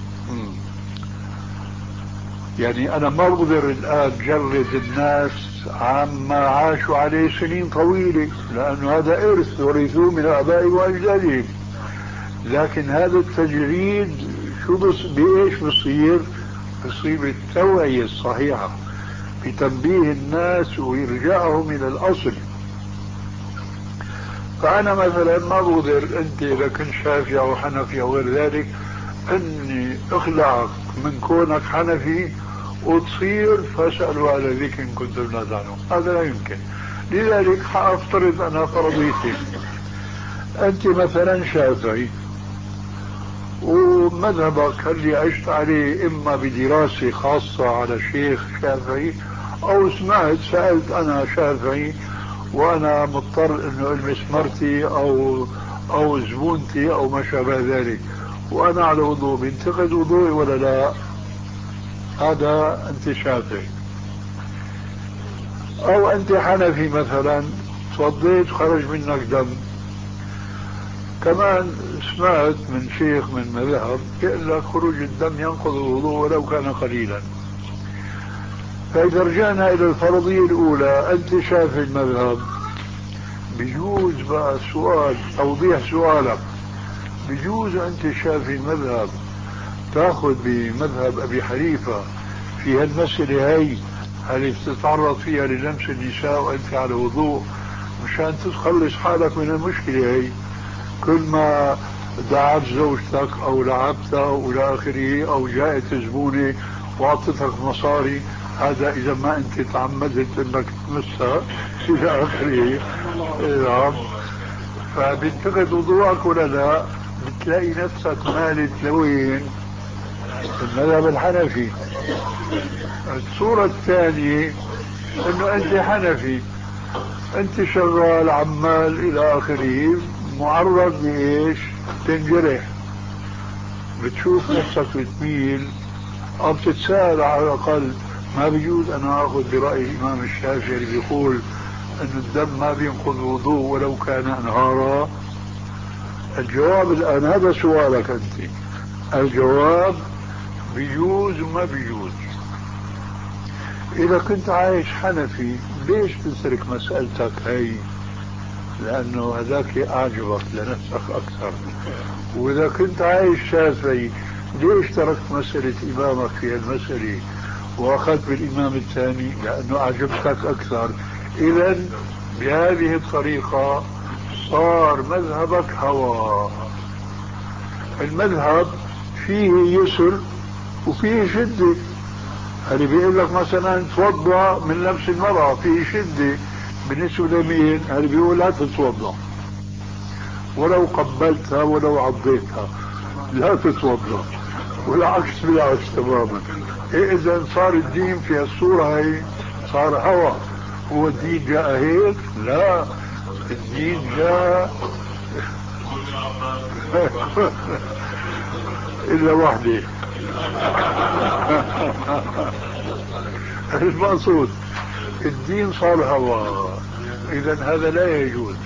يعني أنا ما بقدر الآن جرد الناس عما عاشوا عليه سنين طويلة، لأنه هذا إرث ورثوه من آبائهم وأجدادهم. لكن هذا التجريد شو بص... بإيش بصير؟ بصير بالتوعية الصحيحة، بتنبيه الناس وإرجاعهم إلى الأصل. فأنا مثلا ما بقدر أنت إذا كنت شافعي أو حنفي أو غير ذلك أني أخلعك من كونك حنفي وتصير فاسألوا على ذيك إن كنتم لا تعلمون. هذا لا يمكن. لذلك حأفترض أنا فرضيتي، أنت مثلا شافعي ومذهبك اللي عشت عليه إما بدراسة خاصة على شيخ شافعي أو سمعت سألت أنا شافعي وأنا مضطر إنه ألمس مرتي أو أو زبونتي أو ما شابه ذلك وأنا على وضوء، بينتقد وضوئي ولا لا؟ هذا أنت شافعي. أو أنت حنفي مثلا، توضيت خرج منك دم، كمان سمعت من شيخ من مذهب يقول لك خروج الدم ينقض الوضوء ولو كان قليلا. فإذا رجعنا إلى الفرضية الأولى، أنت شافعي المذهب، بجوز بقى سؤال توضيح سؤالك، بجوز أنت شافعي المذهب تأخذ بمذهب أبي حنيفة في هالمسألة هي اللي بتتعرض فيها للمس النساء وأنت على وضوء، مشان تخلص حالك من المشكلة هي. كل ما دعت زوجتك أو لعبتها أو إلى آخره أو جاءت زبونة وأعطتك مصاري، هذا إذا ما أنت تعمدت أنك تمسها إلى آخره. نعم. فبنتقد وضوءك ولا لا؟ بتلاقي نفسك مالت لوين؟ المذهب الحنفي. الصورة الثانية انه انت حنفي، انت شغال عمال الى اخره، معرض لايش؟ تنجرح، بتشوف نفسك بتميل او بتتساءل على الاقل ما بيجوز انا اخذ برأي الامام الشافعي اللي بيقول ان الدم ما بينقض الوضوء ولو كان انهارا. الجواب الان هذا سؤالك انت، الجواب بيجوز وما بيجوز. إذا كنت عايش حنفي ليش تترك مسألتك هي؟ لأنه هذاك أعجبك لنفسك أكثر. وإذا كنت عايش شافعي ليش تركت مسألة إمامك في المسألة وأخذت بالإمام الثاني؟ لأنه أعجبتك أكثر. إذن بهذه الطريقة صار مذهبك هوى. المذهب فيه يسر وفيه شدة. اللي بيقول لك مثلا توضع من لمس المرأة فيه شدة بالنسبة لمين؟ اللي بيقول لا تتوضع ولو قبلتها ولو عضيتها لا تتوضع، والعكس بالعكس تماما. إيه إذا صار الدين في الصورة هي صار هوى. هو الدين جاء هيك؟ لا، الدين جاء إلا وحده. المقصود الدين صار هوى. إذا هذا لا يجوز.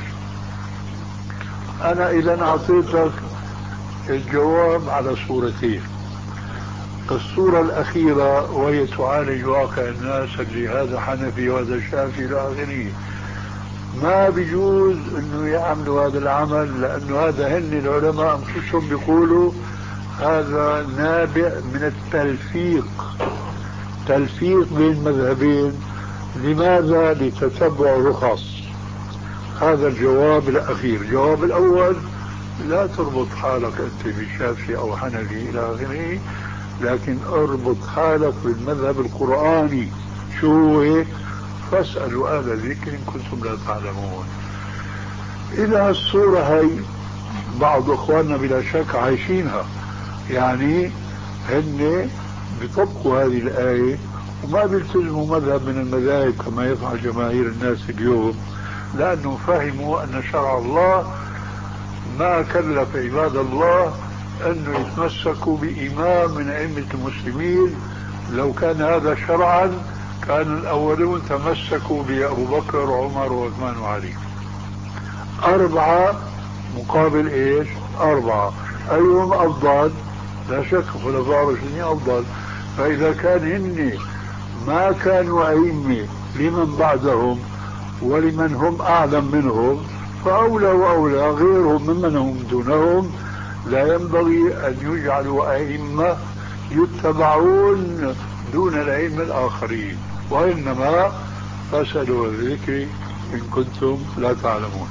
أنا إذا أعطيتك الجواب على صورتين. الصورة الأخيرة وهي تعالج واقع الناس اللي هذا حنفي وهذا شافعي إلى آخره، ما بيجوز انه يعملوا هذا العمل، لانه هذا هن العلماء انفسهم بيقولوا هذا نابع من التلفيق، تلفيق بين المذهبين. لماذا؟ لتتبع رخص. هذا الجواب الاخير. الجواب الاول لا تربط حالك انت بشافعي او حنفي الى اخره، لكن اربط حالك بالمذهب القرآني. شو هو؟ فاسألوا أهل الذكر إن كنتم لا تعلمون. إذا الصورة هي بعض أخواننا بلا شك عايشينها، يعني هن بيطبقوا هذه الآية وما بيلتزموا مذهب من المذاهب كما يفعل جماهير الناس اليوم، لأنه فهموا أن شرع الله ما كلف عباد الله أنه يتمسكوا بإمام من أئمة المسلمين. لو كان هذا شرعا كان الأولون تمسكوا بأبو بكر وعمر وعثمان وعلي. أربعة مقابل إيش؟ أربعة، أيهم أفضل؟ لا شك خلفاء الراشدين أفضل. فإذا كان هن ما كانوا أئمة لمن بعدهم ولمن هم أعلم منهم، فأولى وأولى غيرهم ممن هم دونهم لا ينبغي أن يجعلوا أئمة يتبعون دون الأئمة الآخرين، وإنما فاسألوا الذكر إن كنتم لا تعلمون.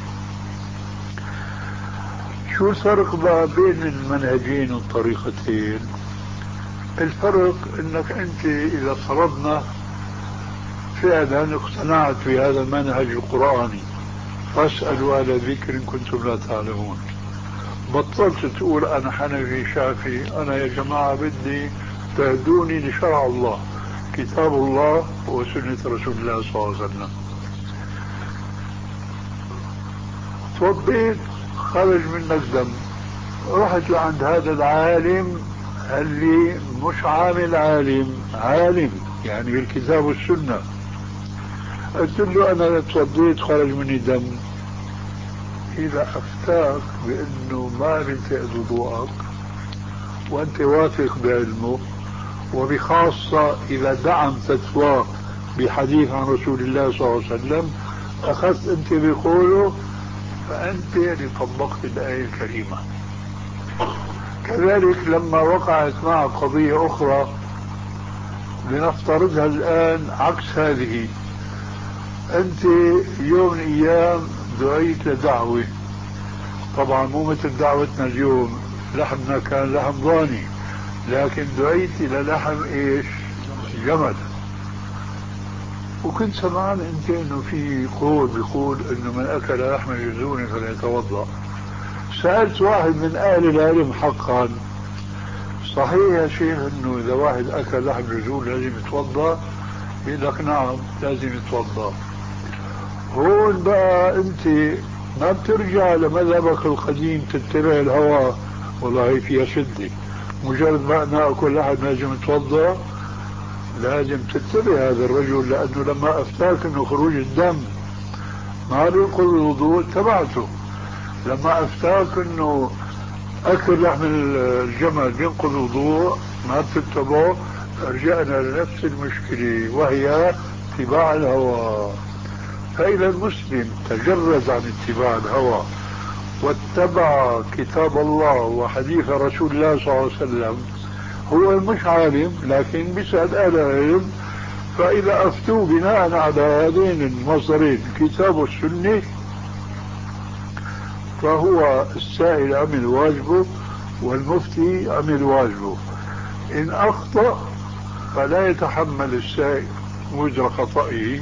شو الفرق بين المنهجين والطريقتين؟ الفرق انك انت اذا فرضنا فعلا اقتنعت بهذا المنهج القرآني فاسألوا أهل الذكر إن كنتم لا تعلمون، بطلت تقول أنا حنفي شافعي، أنا يا جماعة بدي تهدوني لشرع الله كتاب الله وسنة رسول الله صلى الله عليه وسلم. توضيت خرج منك دم، رحت لعند هذا العالم اللي مش عامل عالم، عالم يعني بالكتاب والسنة، قلت له أنا توضيت خرج مني دم، إذا أفتاك بأنه ما بينتقد وضوءك وأنت واثق بعلمه، وبخاصة إذا دعم فتواه بحديث عن رسول الله صلى الله عليه وسلم أخذت أنت بقوله، فأنت اللي طبقت الآية الكريمة. كذلك لما وقعت معك قضية أخرى لنفترضها الآن عكس هذه، أنت يوم من الأيام دعيت لدعوة، طبعا مو مثل دعوتنا اليوم، لحمنا كان لحم ضاني، لكن دعيت إلى لحم إيش؟ جمل. وكنت سمعان أنت إنه في قول بيقول إنه من أكل لحم الجزون فليتوضأ. سألت واحد من أهل العلم حقا، صحيح يا شيخ إنه إذا واحد أكل لحم الجزون لازم يتوضأ؟ بيقول لك نعم لازم يتوضأ. هون بقى أنت ما بترجع لمذهبك القديم تتبع الهوى، والله فيها شدة، مجرد ما أنا أكل لحم لازم يتوضأ، لازم تتبع هذا الرجل، لأنه لما أفتاك أنه خروج الدم ما بينقض الوضوء تبعته، لما أفتاك أنه أكل لحم الجمل بينقض الوضوء ما بتتبعه، رجعنا لنفس المشكلة وهي اتباع الهوى. فإذا المسلم تجرد عن اتباع الهوى واتبع كتاب الله وحديث رسول الله صلى الله عليه وسلم، هو مش عالم لكن بيسأل أهل العلم، فإذا أفتوا بناء على هذين المصدرين الكتاب والسنة فهو السائل عمل واجبه والمفتي عمل واجبه. إن أخطأ فلا يتحمل السائل وزر خطئه،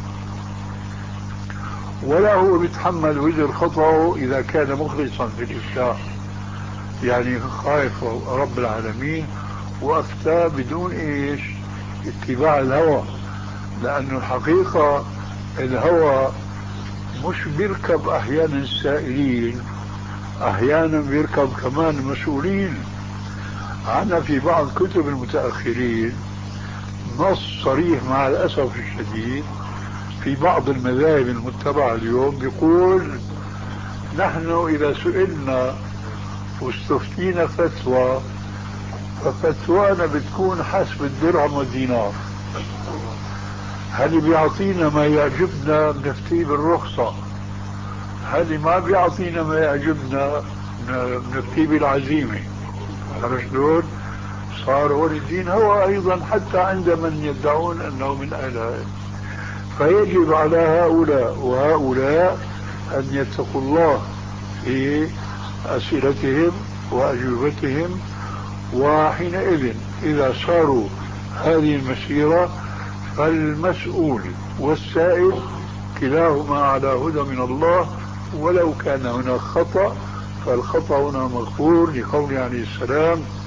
ولا هو بيتحمل وزر خطأه إذا كان مخلصا في الإفتاء، يعني خايف رب العالمين وأفتى بدون إيش؟ اتباع الهوى. لأنه الحقيقة الهوى مش بيركب أحيانا السائلين، أحيانا بيركب كمان المسؤولين. عنا في بعض كتب المتأخرين نص صريح مع الأسف الشديد في بعض المذاهب المتبعة اليوم بيقول نحن إذا سئلنا واستفتينا فتوى ففتوانا بتكون حسب الدرهم والدينار، هل بيعطينا ما يعجبنا بنفتي بالرخصة، هل ما بيعطينا ما يعجبنا بنفتي بالعزيمة. شلون صار هو الدين هو أيضا حتى عند من يدعون أنه من أهل العلم. فيجب على هؤلاء وهؤلاء أن يتقوا الله في أسئلتهم وأجوبتهم، وحينئذ إذا صاروا هذه المسيرة فالمسؤول والسائل كلاهما على هدى من الله، ولو كان هناك خطأ فالخطأ هنا مغفور، لقوله عليه السلام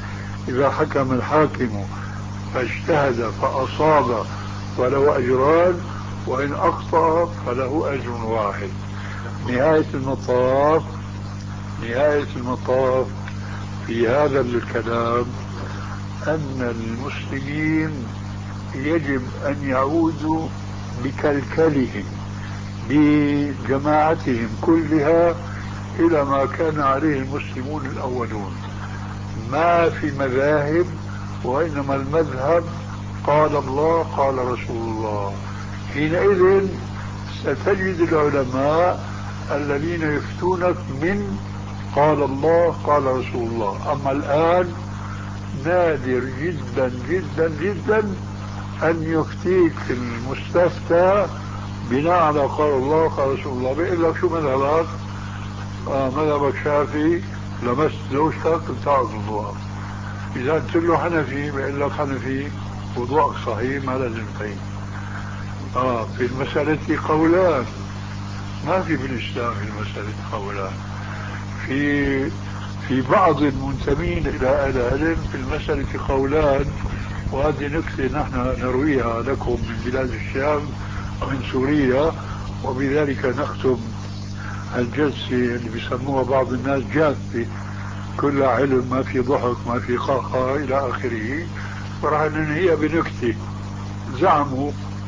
إذا حكم الحاكم فاجتهد فأصاب فله أجران، وإن أخطأ فله أجر واحد. نهاية المطاف نهاية المطاف في هذا الكلام أن المسلمين يجب أن يعودوا بكلكلهم بجماعتهم كلها إلى ما كان عليه المسلمون الأولون، ما في مذاهب، وإنما المذهب قال الله قال رسول الله. حينئذ ستجد العلماء الذين يفتونك من قال الله قال رسول الله. أما الآن نادر جدا جدا جدا أن يفتيك المستفتى بناء على قال الله قال رسول الله. بيقول لك شو مذهبك؟ آه مذهبك شافعي، لمست زوجتك انتهى الموضوع. إذا قلت له حنفي بيقول لك حنفي، وضوءك صحيح، ما لازم تهين. آه في المسألة قولان، ما في بالإسلام في المسألة قولان. في في بعض المنتمين إلى أهل العلم في المسألة قولان، وهذه نكتة نحن نرويها لكم من بلاد الشام ومن سوريا، وبذلك نختم الجلسة اللي بيسموها بعض الناس جافة، كلها علم، ما في ضحك ما في قهقه إلى آخره. وراح ننهيها بنكتة. زعموا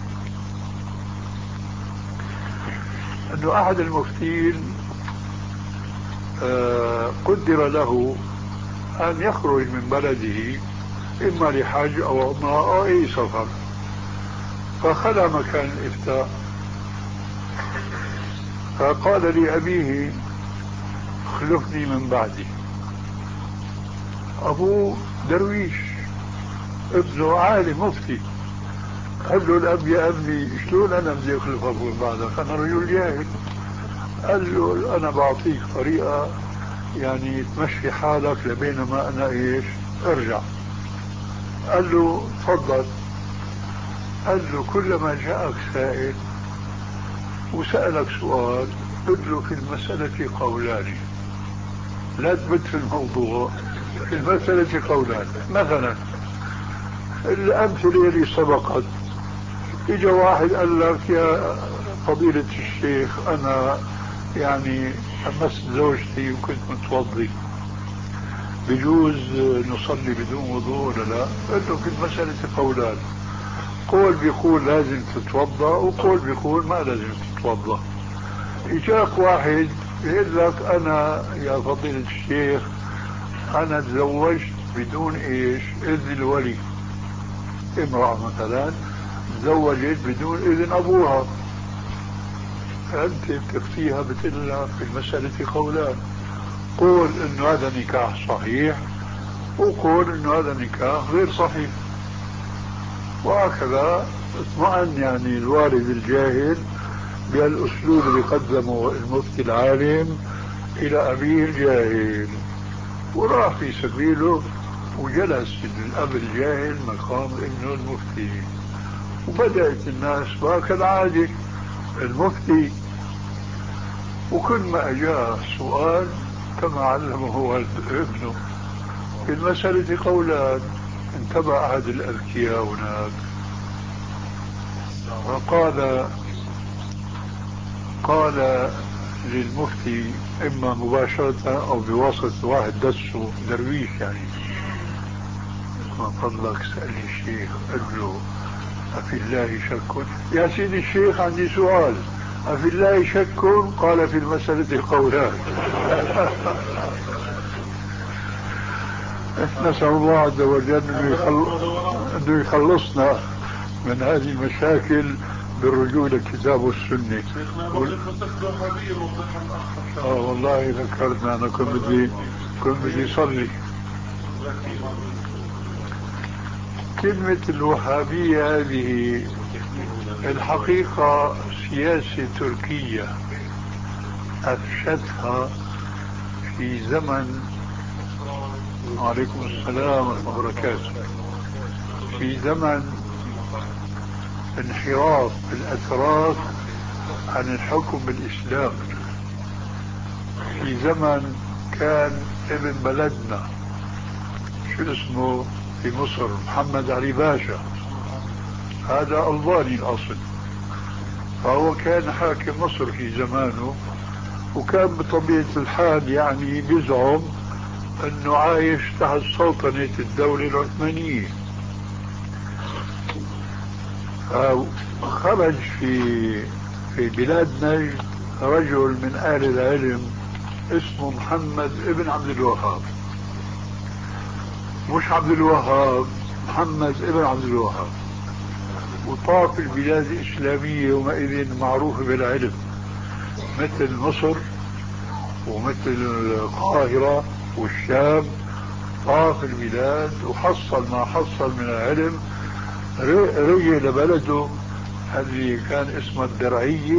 أنه أحد المفتين آه قدر له أن يخرج من بلده إما لحج أو عمرة أو أي سفر، فخلى مكان الإفتاء، فقال لأبيه خلفني من بعدي. أبوه درويش، ابنه عالم مفتي. قال له الأب يا ابني شلون أنا بدي أخلف أبوه بعدك، أنا رجل جاهل. قال له أنا بعطيك طريقة يعني تمشي حالك لبينما أنا إيش أرجع. قال له تفضل. قال له كلما جاءك سائل وسألك سؤال قل له في المسألة قولان، لا تبت في الموضوع، في المسألة قولان. مثلا الأمثلة اللي سبقت، إجا واحد قال لك يا فضيلة الشيخ أنا يعني أمست زوجتي وكنت متوضي، بجوز نصلي بدون وضوء ولا لا؟ قال له في المسألة قولان، قول بيقول لازم تتوضا، وقول بيقول ما لازم تتوضا. اجاك واحد يقول لك انا يا فضيلة الشيخ انا تزوجت بدون ايش اذن الولي، امرأة مثلا تزوجت بدون اذن ابوها، انت بتفتيها بتقول لها في المسألة قولان، قول انه هذا نكاح صحيح وقول انه هذا نكاح غير صحيح. وهكذا اطمئن يعني الوالد الجاهل بهالاسلوب اللي قدمه المفتي العالم الى ابيه الجاهل، وراح في سبيله وجلس الاب الجاهل مقام ابنه المفتي. وبدأت الناس كالعادة المفتي، وكل ما اجاه سؤال كما علمه هو ابنه في المسألة قولان. انتبه أحد الأذكياء هناك وقال قال للمفتي إما مباشرة أو بواسطة واحد دسه درويش يعني، من فضلك سألني الشيخ، قال له أفي الله شك؟ يا سيدي الشيخ عندي سؤال، أفي الله شك؟ قال في المسألة قولان. نسأل الله عز وجل أنه يخلصنا من هذه المشاكل بالرجوع للكتاب والسنة. اه والله ذكرتنا، أنا كنت بدي كنت بدي أصلي. كلمة الوهابية هذه الحقيقة سياسة تركية أفشتها في زمن، وعليكم السلام ورحمة الله وبركاته، في زمن انحراف الأتراك عن الحكم بالإسلام، في زمن كان ابن بلدنا شو اسمه في مصر محمد علي باشا، هذا ألباني الأصل، فهو كان حاكم مصر في زمانه، وكان بطبيعة الحال يعني بيزعم أنه عايش تحت سلطنة الدولة العثمانية. خرج في في بلاد نجد رجل من أهل العلم اسمه محمد ابن عبد الوهاب، مش عبد الوهاب، محمد ابن عبد الوهاب، وطاف البلاد الإسلامية ومئذ معروفة بالعلم مثل مصر ومثل القاهرة والشام. طاف البلاد وحصل ما حصل من العلم، رجع لبلده اللي كان اسمه الدرعية.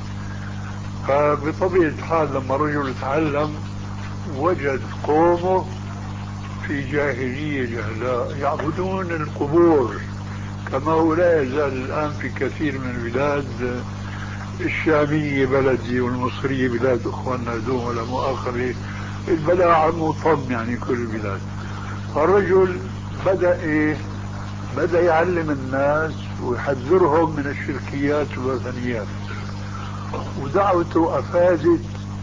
فبطبيعة الحال لما رجل تعلم وجد قومه في جاهلية جهلاء يعبدون القبور، كما هو لا يزال الآن في كثير من البلاد الشامية بلدي والمصرية بلاد أخواننا دوم ولا مؤخرة، البلاء عم وطم يعني كل البلاد. فالرجل بدأ إيه؟ بدأ يعلم الناس ويحذرهم من الشركيات والوثنيات، ودعوته أفادت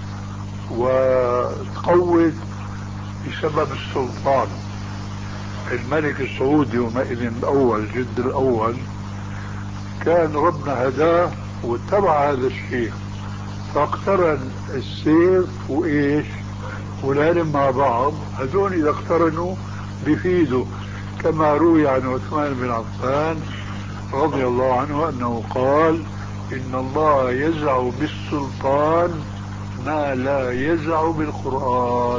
وتقوت بسبب السلطان الملك السعودي ومئذ الأول جد الأول. كان ربنا هداه واتبع هذا الشيء، فاقترن السيف وإيش والعلم مع بعض. هذول إذا اقترنوا بيفيدوا، كما روي عن عثمان بن عفان رضي الله عنه أنه قال: إن الله يزع بالسلطان ما لا يزع بالقرآن.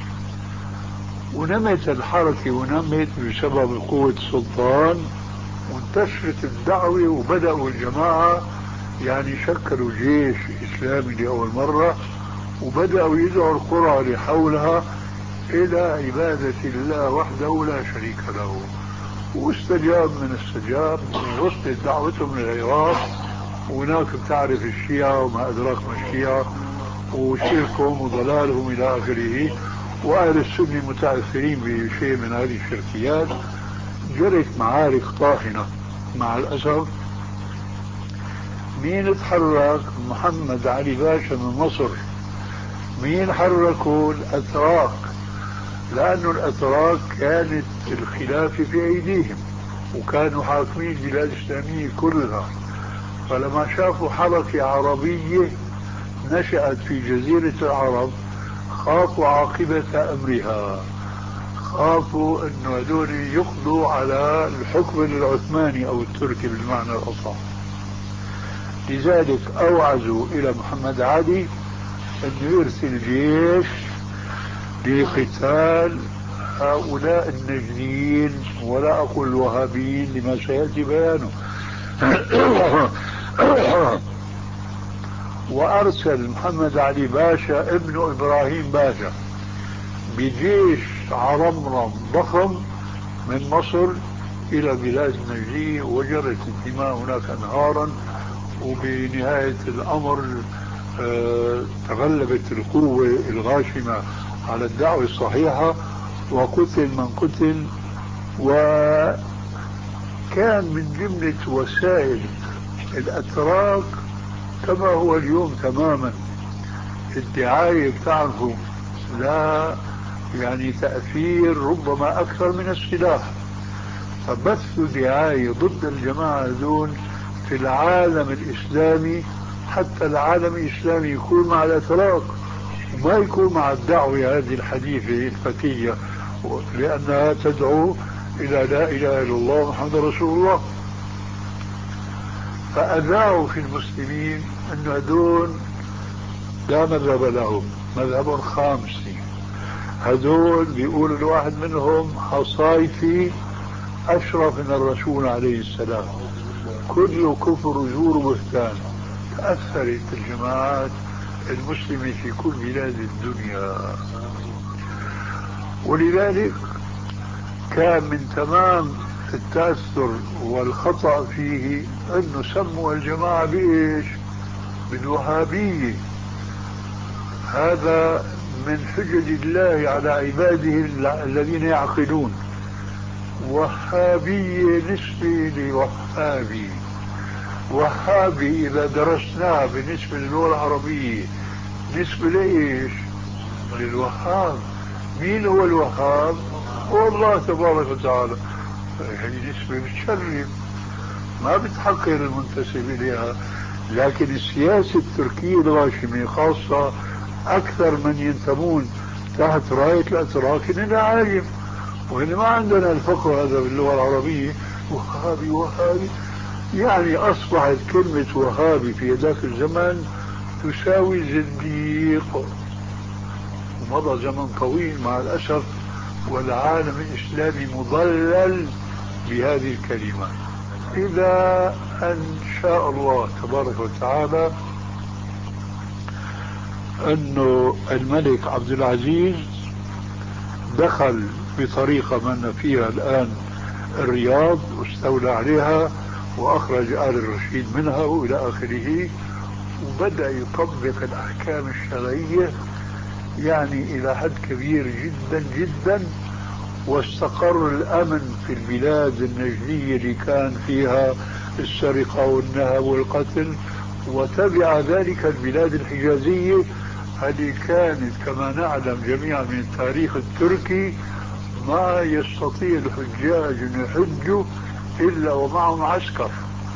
ونمت الحركة ونمت بسبب قوة السلطان، وانتشرت الدعوة وبدأوا الجماعة يعني شكلوا جيش إسلامي لأول مرة، وبدأوا يدعوا القرى اللي حولها إلى عبادة الله وحده لا شريك له. واستجاب من استجاب، ووصلت دعوتهم للعراق، وهناك بتعرف الشيعة وما أدراك ما الشيعة وشركهم وضلالهم إلى آخره، وأهل السنة متأثرين بشيء من هذه الشركيات. جرت معارك طاحنة مع الأسف. مين تحرك؟ محمد علي باشا من مصر. مين حركوا؟ الأتراك، لأن الأتراك كانت الخلافة في أيديهم وكانوا حاكمين البلاد الإسلامية كلها. فلما شافوا حركة عربية نشأت في جزيرة العرب خافوا عاقبة أمرها، خافوا أنه هذول يقضوا على الحكم العثماني أو التركي بالمعنى الأصح. لذلك أوعزوا إلى محمد علي أنه يرسل جيش لقتال هؤلاء النجدين، ولا أقول الوهابيين لما سيأتي بيانه. وأرسل محمد علي باشا ابن إبراهيم باشا بجيش عرمرم ضخم من مصر إلى بلاد النجدية، وجرت الدماء هناك أنهارا. وبنهاية الأمر اه تغلبت القوة الغاشمة على الدعوة الصحيحة، وقتل من قتل. وكان من جملة وسائل الأتراك كما هو اليوم تماما الدعاية، بتعرفوا لا يعني تأثير ربما أكثر من السلاح. فبثوا دعاية ضد الجماعة دون في العالم الإسلامي، حتى العالم الإسلامي يكون مع الأتراك وما يكون مع الدعوة هذه الحديثة الفتية، لأنها تدعو إلى لا إله إلا الله محمد رسول الله. فأذاعوا في المسلمين أن هذول لا مذهب لهم، مذهب خامسي. هذول بيقول الواحد منهم حصايفي أشرف من الرسول عليه السلام، كله كفر وزور وبهتان. تأثرت الجماعات المسلمة في كل بلاد الدنيا، ولذلك كان من تمام التأثر والخطأ فيه أنه سموا الجماعة بإيش؟ بالوهابية. هذا من حجج الله على عباده الذين يعقلون. وهابية نسبة لوهابي. وهابي إذا درسناه بالنسبة للغة العربية نسبة لإيش؟ للوهاب. مين هو الوهاب؟ هو الله تبارك وتعالى. هي نسبة بتشرف ما بتحقر المنتسب إليها، لكن السياسة التركية الغاشمة خاصة أكثر من ينتمون تحت راية الأتراك إننا عالم، وإن ما عندنا الفقه هذا باللغة العربية. وهابي وهابي يعني أصبحت كلمة وهابي في ذاك الزمن تساوي زنديق. ومضى زمن طويل مع الأسف والعالم الإسلامي مضلل بهذه الكلمة، إلى أن شاء الله تبارك وتعالى أنه الملك عبد العزيز دخل بطريقة من فيها الآن الرياض واستولى عليها وأخرج آل الرشيد منها وإلى آخره، وبدأ يطبق الأحكام الشرعية يعني إلى حد كبير جدا جدا، واستقر الأمن في البلاد النجدية اللي كان فيها السرقة والنهب والقتل، وتبع ذلك البلاد الحجازية التي كانت كما نعلم جميعا من التاريخ التركي ما يستطيع الحجاج أن يحجوا إلا ومعهم عسكر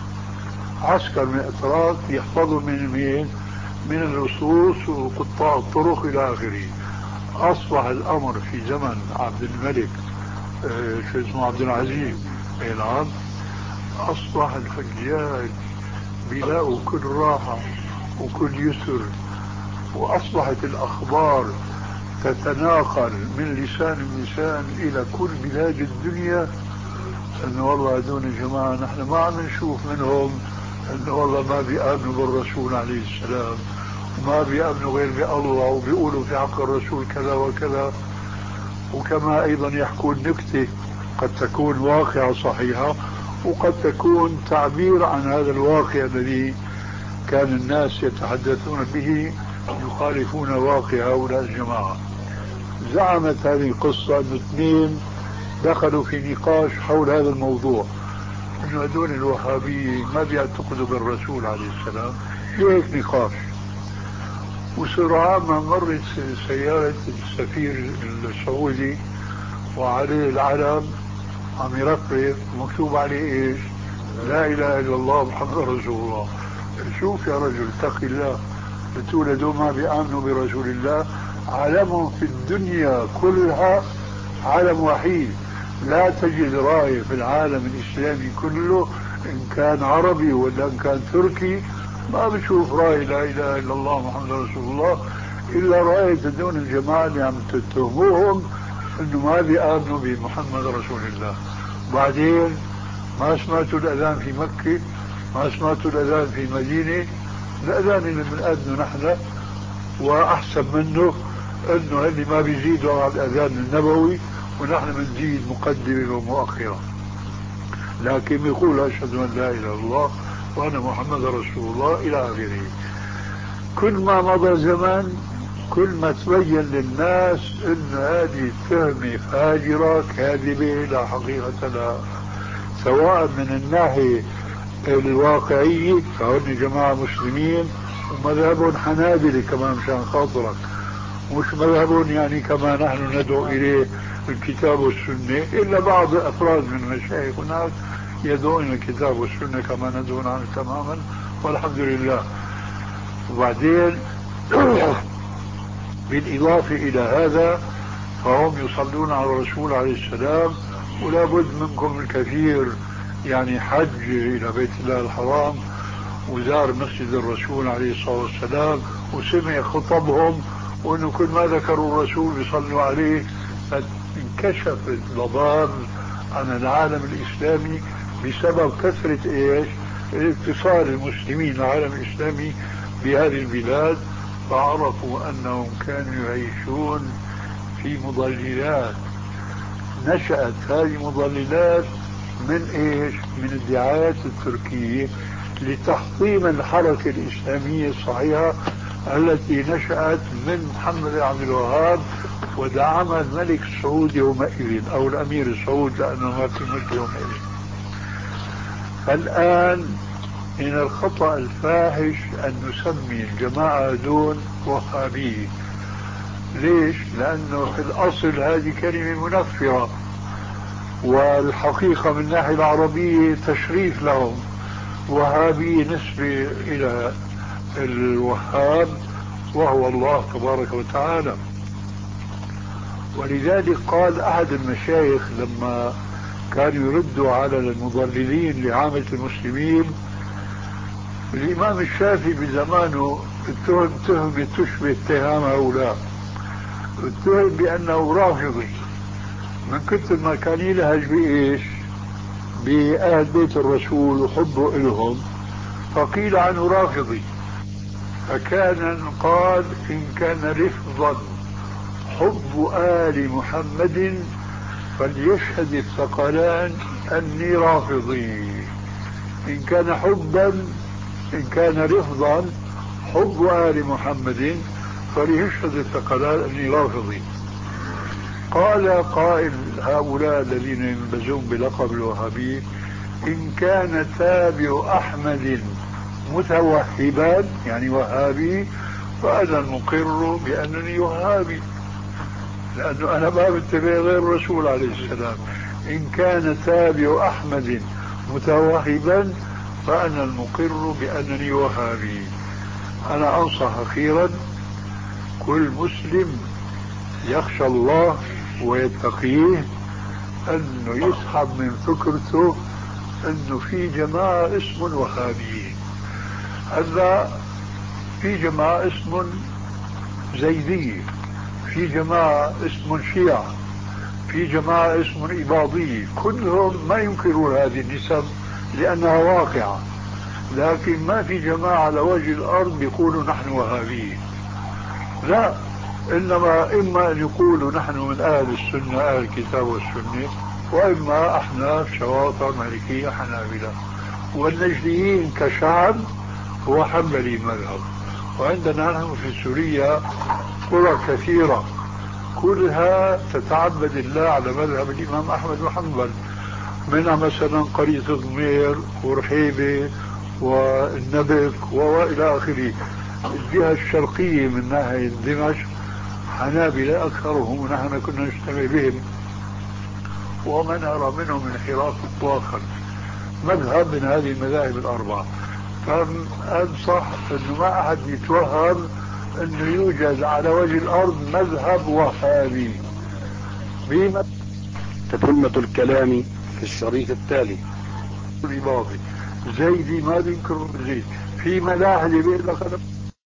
عسكر من الأتراك يحفظوا من مين؟ من اللصوص وقطاع الطرق إلى آخره. أصبح الأمر في زمن عبد الملك آه شو اسمه عبد العزيز، أي نعم، أصبح الحجاج بيلاقوا كل راحة وكل يسر، وأصبحت الأخبار تتناقل من لسان لسان إلى كل بلاد الدنيا أنه والله هذول الجماعة نحن ما عم نشوف منهم أنه والله ما بيآمنوا بالرسول عليه السلام وما بيآمنوا غير بالله وبيقولوا في حق الرسول كذا وكذا. وكما أيضا يحكون نكتة قد تكون واقعة صحيحة وقد تكون تعبير عن هذا الواقع الذي كان الناس يتحدثون به يخالفون واقع هؤلاء الجماعة. زعمت هذه القصة أن اثنين دخلوا في نقاش حول هذا الموضوع، أنه هذول الوهابيين ما بيعتقدوا بالرسول عليه السلام، في هيك نقاش. وسرعان ما مرت سيارة السفير السعودي وعليه العلم عم يرفرف مكتوب عليه ايش؟ لا اله الا الله محمد رسول الله. شوف يا رجل اتق الله، بتقول هدول ما بيآمنوا برسول الله، علمهم في الدنيا كلها علم وحيد، لا تجد راية في العالم الإسلامي كله إن كان عربي ولا إن كان تركي ما بشوف راية لا إله إلا الله محمد رسول الله إلا راية دون الجماعة اللي عم تتهموهم إنه ما بيآمنوا بمحمد رسول الله. وبعدين ما سمعتوا الأذان في مكة، ما سمعتوا الأذان في مدينة، الأذان اللي بنأذنه نحن وأحسن منه إنه اللي ما بيزيدوا على الأذان النبوي ونحن بنزيد مقدمة ومؤخرة، لكن يقول أشهد أن لا إله إلا الله وأنا محمد رسول الله إلى آخره. كل ما مضى زمان كل ما تبين للناس أن هذه التهمة فاجرة كاذبة لا حقيقة لها، سواء من الناحية الواقعية فهن جماعة مسلمين ومذهب حنابلة كمان مشان خاطرك، مش مذهب يعني كما نحن ندعو إليه الكتاب والسنة، إلا بعض أفراد من المشايخ هناك يدعون الكتاب والسنة كما ندعون عنه تماما والحمد لله. وبعدين بالإضافة إلى هذا فهم يصلون على الرسول عليه السلام، ولا بد منكم الكثير يعني حج إلى بيت الله الحرام وزار مسجد الرسول عليه الصلاة والسلام وسمع خطبهم، وأنه كل ما ذكروا الرسول يصلوا عليه، فانكشف الضباب عن العالم الإسلامي بسبب كثرة إيش؟ اتصال المسلمين العالم الإسلامي بهذه البلاد، فعرفوا أنهم كانوا يعيشون في مضللات. نشأت هذه المضللات من إيش؟ من الدعايات التركية لتحطيم الحركة الإسلامية الصحيحة التي نشأت من محمد بن عبد الوهاب ودعمها الملك سعود يومئذ أو الأمير سعود لأنه ما في ملك يومئذ. فالآن من الخطأ الفاحش أن نسمي الجماعة دون وهابية. ليش؟ لأنه في الأصل هذه كلمة منفرة، والحقيقة من الناحية العربية تشريف لهم. وهابي نسبة إلى الوهاب وهو الله تبارك وتعالى. ولذلك قال أحد المشايخ لما كانوا يردوا على المضللين لعامة المسلمين، الإمام الشافعي بزمانه اتهم تهمة تشبه اتهام هؤلاء، اتهم بأنه رافضي من كثر ما كان يلهج بإيش؟ بأهل بيت الرسول وحبه إلهم، فقيل عنه رافضي. فكان قال إن كان رفضا حب آل محمد فليشهد الثقلان أني رافضي. إن كان حبا إن كان رفضا حب آل محمد فليشهد الثقلان أني رافضي. قال قائل هؤلاء الذين ينبزون بلقب الوهابي إن كان تابع أحمد متوهبا يعني وهابي فأنا المقر بأنني وهابي، لأنه أنا ما بتبع غير الرسول عليه السلام. إن كان تابع أحمد متوهبا فأنا المقر بأنني وهابي. أنا أنصح أخيرا كل مسلم يخشى الله ويتقيه أنه يسحب من فكرته أنه في جماعة اسم وهابيين. هذا في جماعة اسم زيدية، في جماعة اسم شيعة، في جماعة اسم إباضية، كلهم ما ينكرون هذه النسب لأنها واقعة، لكن ما في جماعة على وجه الأرض يقولوا نحن وهابيين. لا، إنما إما أن يقولوا نحن من أهل السنة أهل الكتاب والسنة، وإما أحناف شواطئ مالكية حنابلة. والنجديين كشعب هو حنبلي المذهب. وعندنا نحن في سوريا قرى كثيرة كلها تتعبد الله على مذهب الإمام أحمد بن حنبل، منها مثلا قرية ضمير ورحيبة والنبك وإلى آخره. الجهة الشرقية من ناحية دمشق حنابلة أكثرهم، ونحن كنا نجتمع بهم ومن أرى منهم انحراف مطلقا مذهب من هذه المذاهب الأربعة. فأنصح أنه ما أحد يتوهم أنه يوجد على وجه الأرض مذهب وهابي. بما تتمة الكلام في الشريط التالي. الإباضي زيدي ما بينكروا زيد في ملاحظة بيقول لك